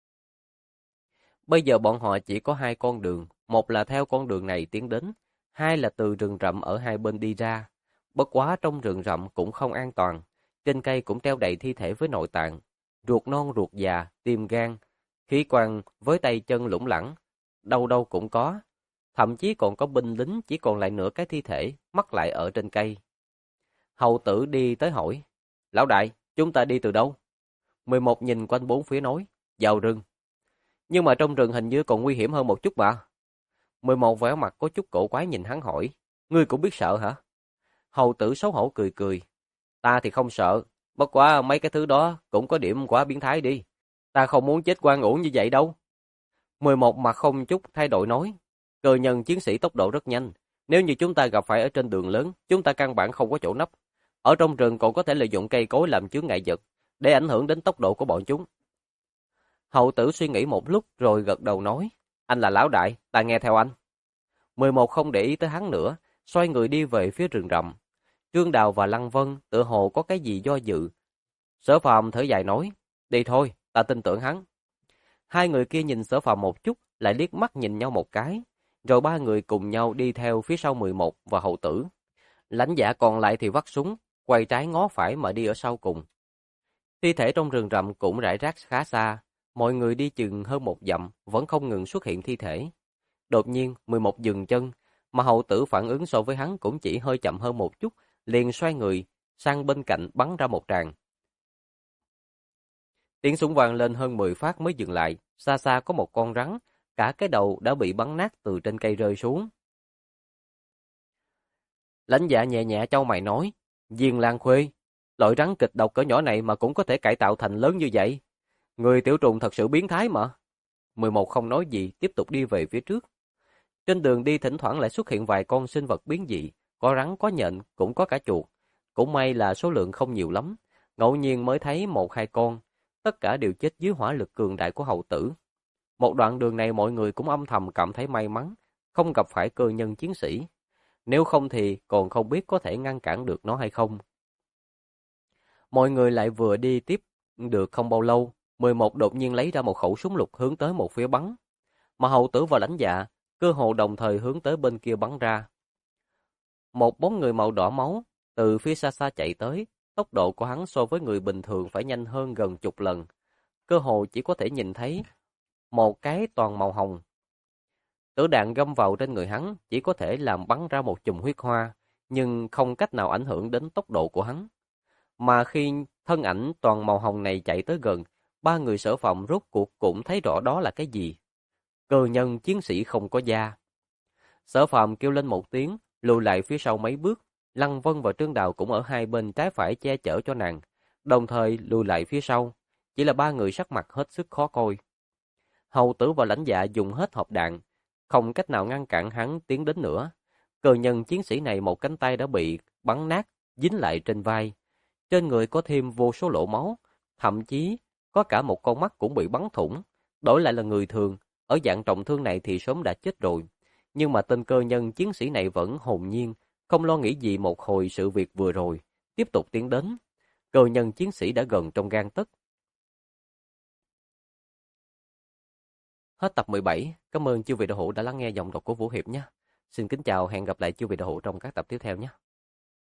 Bây giờ bọn họ chỉ có hai con đường, một là theo con đường này tiến đến, hai là từ rừng rậm ở hai bên đi ra. Bất quá trong rừng rậm cũng không an toàn, trên cây cũng treo đầy thi thể với nội tạng, ruột non ruột già, tim gan, khí quan với tay chân lủng lẳng, đâu đâu cũng có. Thậm chí còn có binh lính chỉ còn lại nửa cái thi thể, mắc lại ở trên cây. Hầu tử đi tới hỏi, lão đại, chúng ta đi từ đâu? 11 nhìn quanh bốn phía nói, vào rừng. Nhưng mà trong rừng hình như còn nguy hiểm hơn một chút mà. 11 vẻ mặt có chút cổ quái nhìn hắn hỏi, ngươi cũng biết sợ hả? Hầu tử xấu hổ cười cười, ta thì không sợ, bất quá mấy cái thứ đó cũng có điểm quá biến thái đi. Ta không muốn chết oan uổng như vậy đâu. 11 mặt không chút thay đổi nói, cơ nhân chiến sĩ tốc độ rất nhanh, nếu như chúng ta gặp phải ở trên đường lớn, chúng ta căn bản không có chỗ nấp. Ở trong rừng còn có thể lợi dụng cây cối làm chướng ngại vật, để ảnh hưởng đến tốc độ của bọn chúng. Hầu tử suy nghĩ một lúc rồi gật đầu nói, anh là lão đại, ta nghe theo anh. 11 không để ý tới hắn nữa, xoay người đi về phía rừng rậm. Trương Đào và Lăng Vân tự hồ có cái gì do dự. Sở Phàm thở dài nói, đi thôi, ta tin tưởng hắn. Hai người kia nhìn Sở Phàm một chút, lại liếc mắt nhìn nhau một cái, rồi ba người cùng nhau đi theo phía sau 11 và hầu tử. Lãnh Dạ còn lại thì vắt súng, quay trái ngó phải mà đi ở sau cùng. Thi thể trong rừng rậm cũng rải rác khá xa, mọi người đi chừng hơn một dặm vẫn không ngừng xuất hiện thi thể. Đột nhiên 11 dừng chân, mà hầu tử phản ứng so với hắn cũng chỉ hơi chậm hơn một chút, liền xoay người sang bên cạnh bắn ra một tràng. Tiếng súng vang lên hơn 10 phát mới dừng lại, xa xa có một con rắn, cả cái đầu đã bị bắn nát từ trên cây rơi xuống. Lãnh Dạ nhẹ nhẹ chau mày nói, Diên Lan Khuê, loại rắn kịch độc cỡ nhỏ này mà cũng có thể cải tạo thành lớn như vậy. Người tiểu trùng thật sự biến thái mà. 11 không nói gì, tiếp tục đi về phía trước. Trên đường đi thỉnh thoảng lại xuất hiện vài con sinh vật biến dị, có rắn, có nhện, cũng có cả chuột. Cũng may là số lượng không nhiều lắm, ngẫu nhiên mới thấy một hai con, tất cả đều chết dưới hỏa lực cường đại của hầu tử. Một đoạn đường này mọi người cũng âm thầm cảm thấy may mắn, không gặp phải cơ nhân chiến sĩ. Nếu không thì còn không biết có thể ngăn cản được nó hay không. Mọi người lại vừa đi tiếp được không bao lâu, 11 đột nhiên lấy ra một khẩu súng lục hướng tới một phía bắn. Mà hầu tử và lãnh dạ, cơ hồ đồng thời hướng tới bên kia bắn ra. Một bóng người màu đỏ máu, từ phía xa xa chạy tới, tốc độ của hắn so với người bình thường phải nhanh hơn gần chục lần. Cơ hồ chỉ có thể nhìn thấy một cái toàn màu hồng. Tử đạn găm vào trên người hắn chỉ có thể làm bắn ra một chùm huyết hoa, nhưng không cách nào ảnh hưởng đến tốc độ của hắn. Mà khi thân ảnh toàn màu hồng này chạy tới gần, ba người Sở Phòng rốt cuộc cũng thấy rõ đó là cái gì. Cơ nhân chiến sĩ không có da. Sở Phạm kêu lên một tiếng, lùi lại phía sau mấy bước. Lăng Vân và Trương Đào cũng ở hai bên trái phải che chở cho nàng, đồng thời lùi lại phía sau. Chỉ là ba người sắc mặt hết sức khó coi. Hầu tử và lãnh dạ dùng hết hộp đạn, không cách nào ngăn cản hắn tiến đến nữa. Cơ nhân chiến sĩ này một cánh tay đã bị bắn nát, dính lại trên vai. Trên người có thêm vô số lỗ máu, thậm chí có cả một con mắt cũng bị bắn thủng. Đổi lại là người thường, ở dạng trọng thương này thì sớm đã chết rồi. Nhưng mà tên cơ nhân chiến sĩ này vẫn hồn nhiên, không lo nghĩ gì một hồi sự việc vừa rồi, tiếp tục tiến đến. Cơ nhân chiến sĩ đã gần trong gang tấc. Hết tập 17. Cảm ơn chư vị đạo hữu đã lắng nghe giọng đọc của Vũ Hiệp nhé. Xin kính chào, hẹn gặp lại chư vị đạo hữu trong các tập tiếp theo nhé.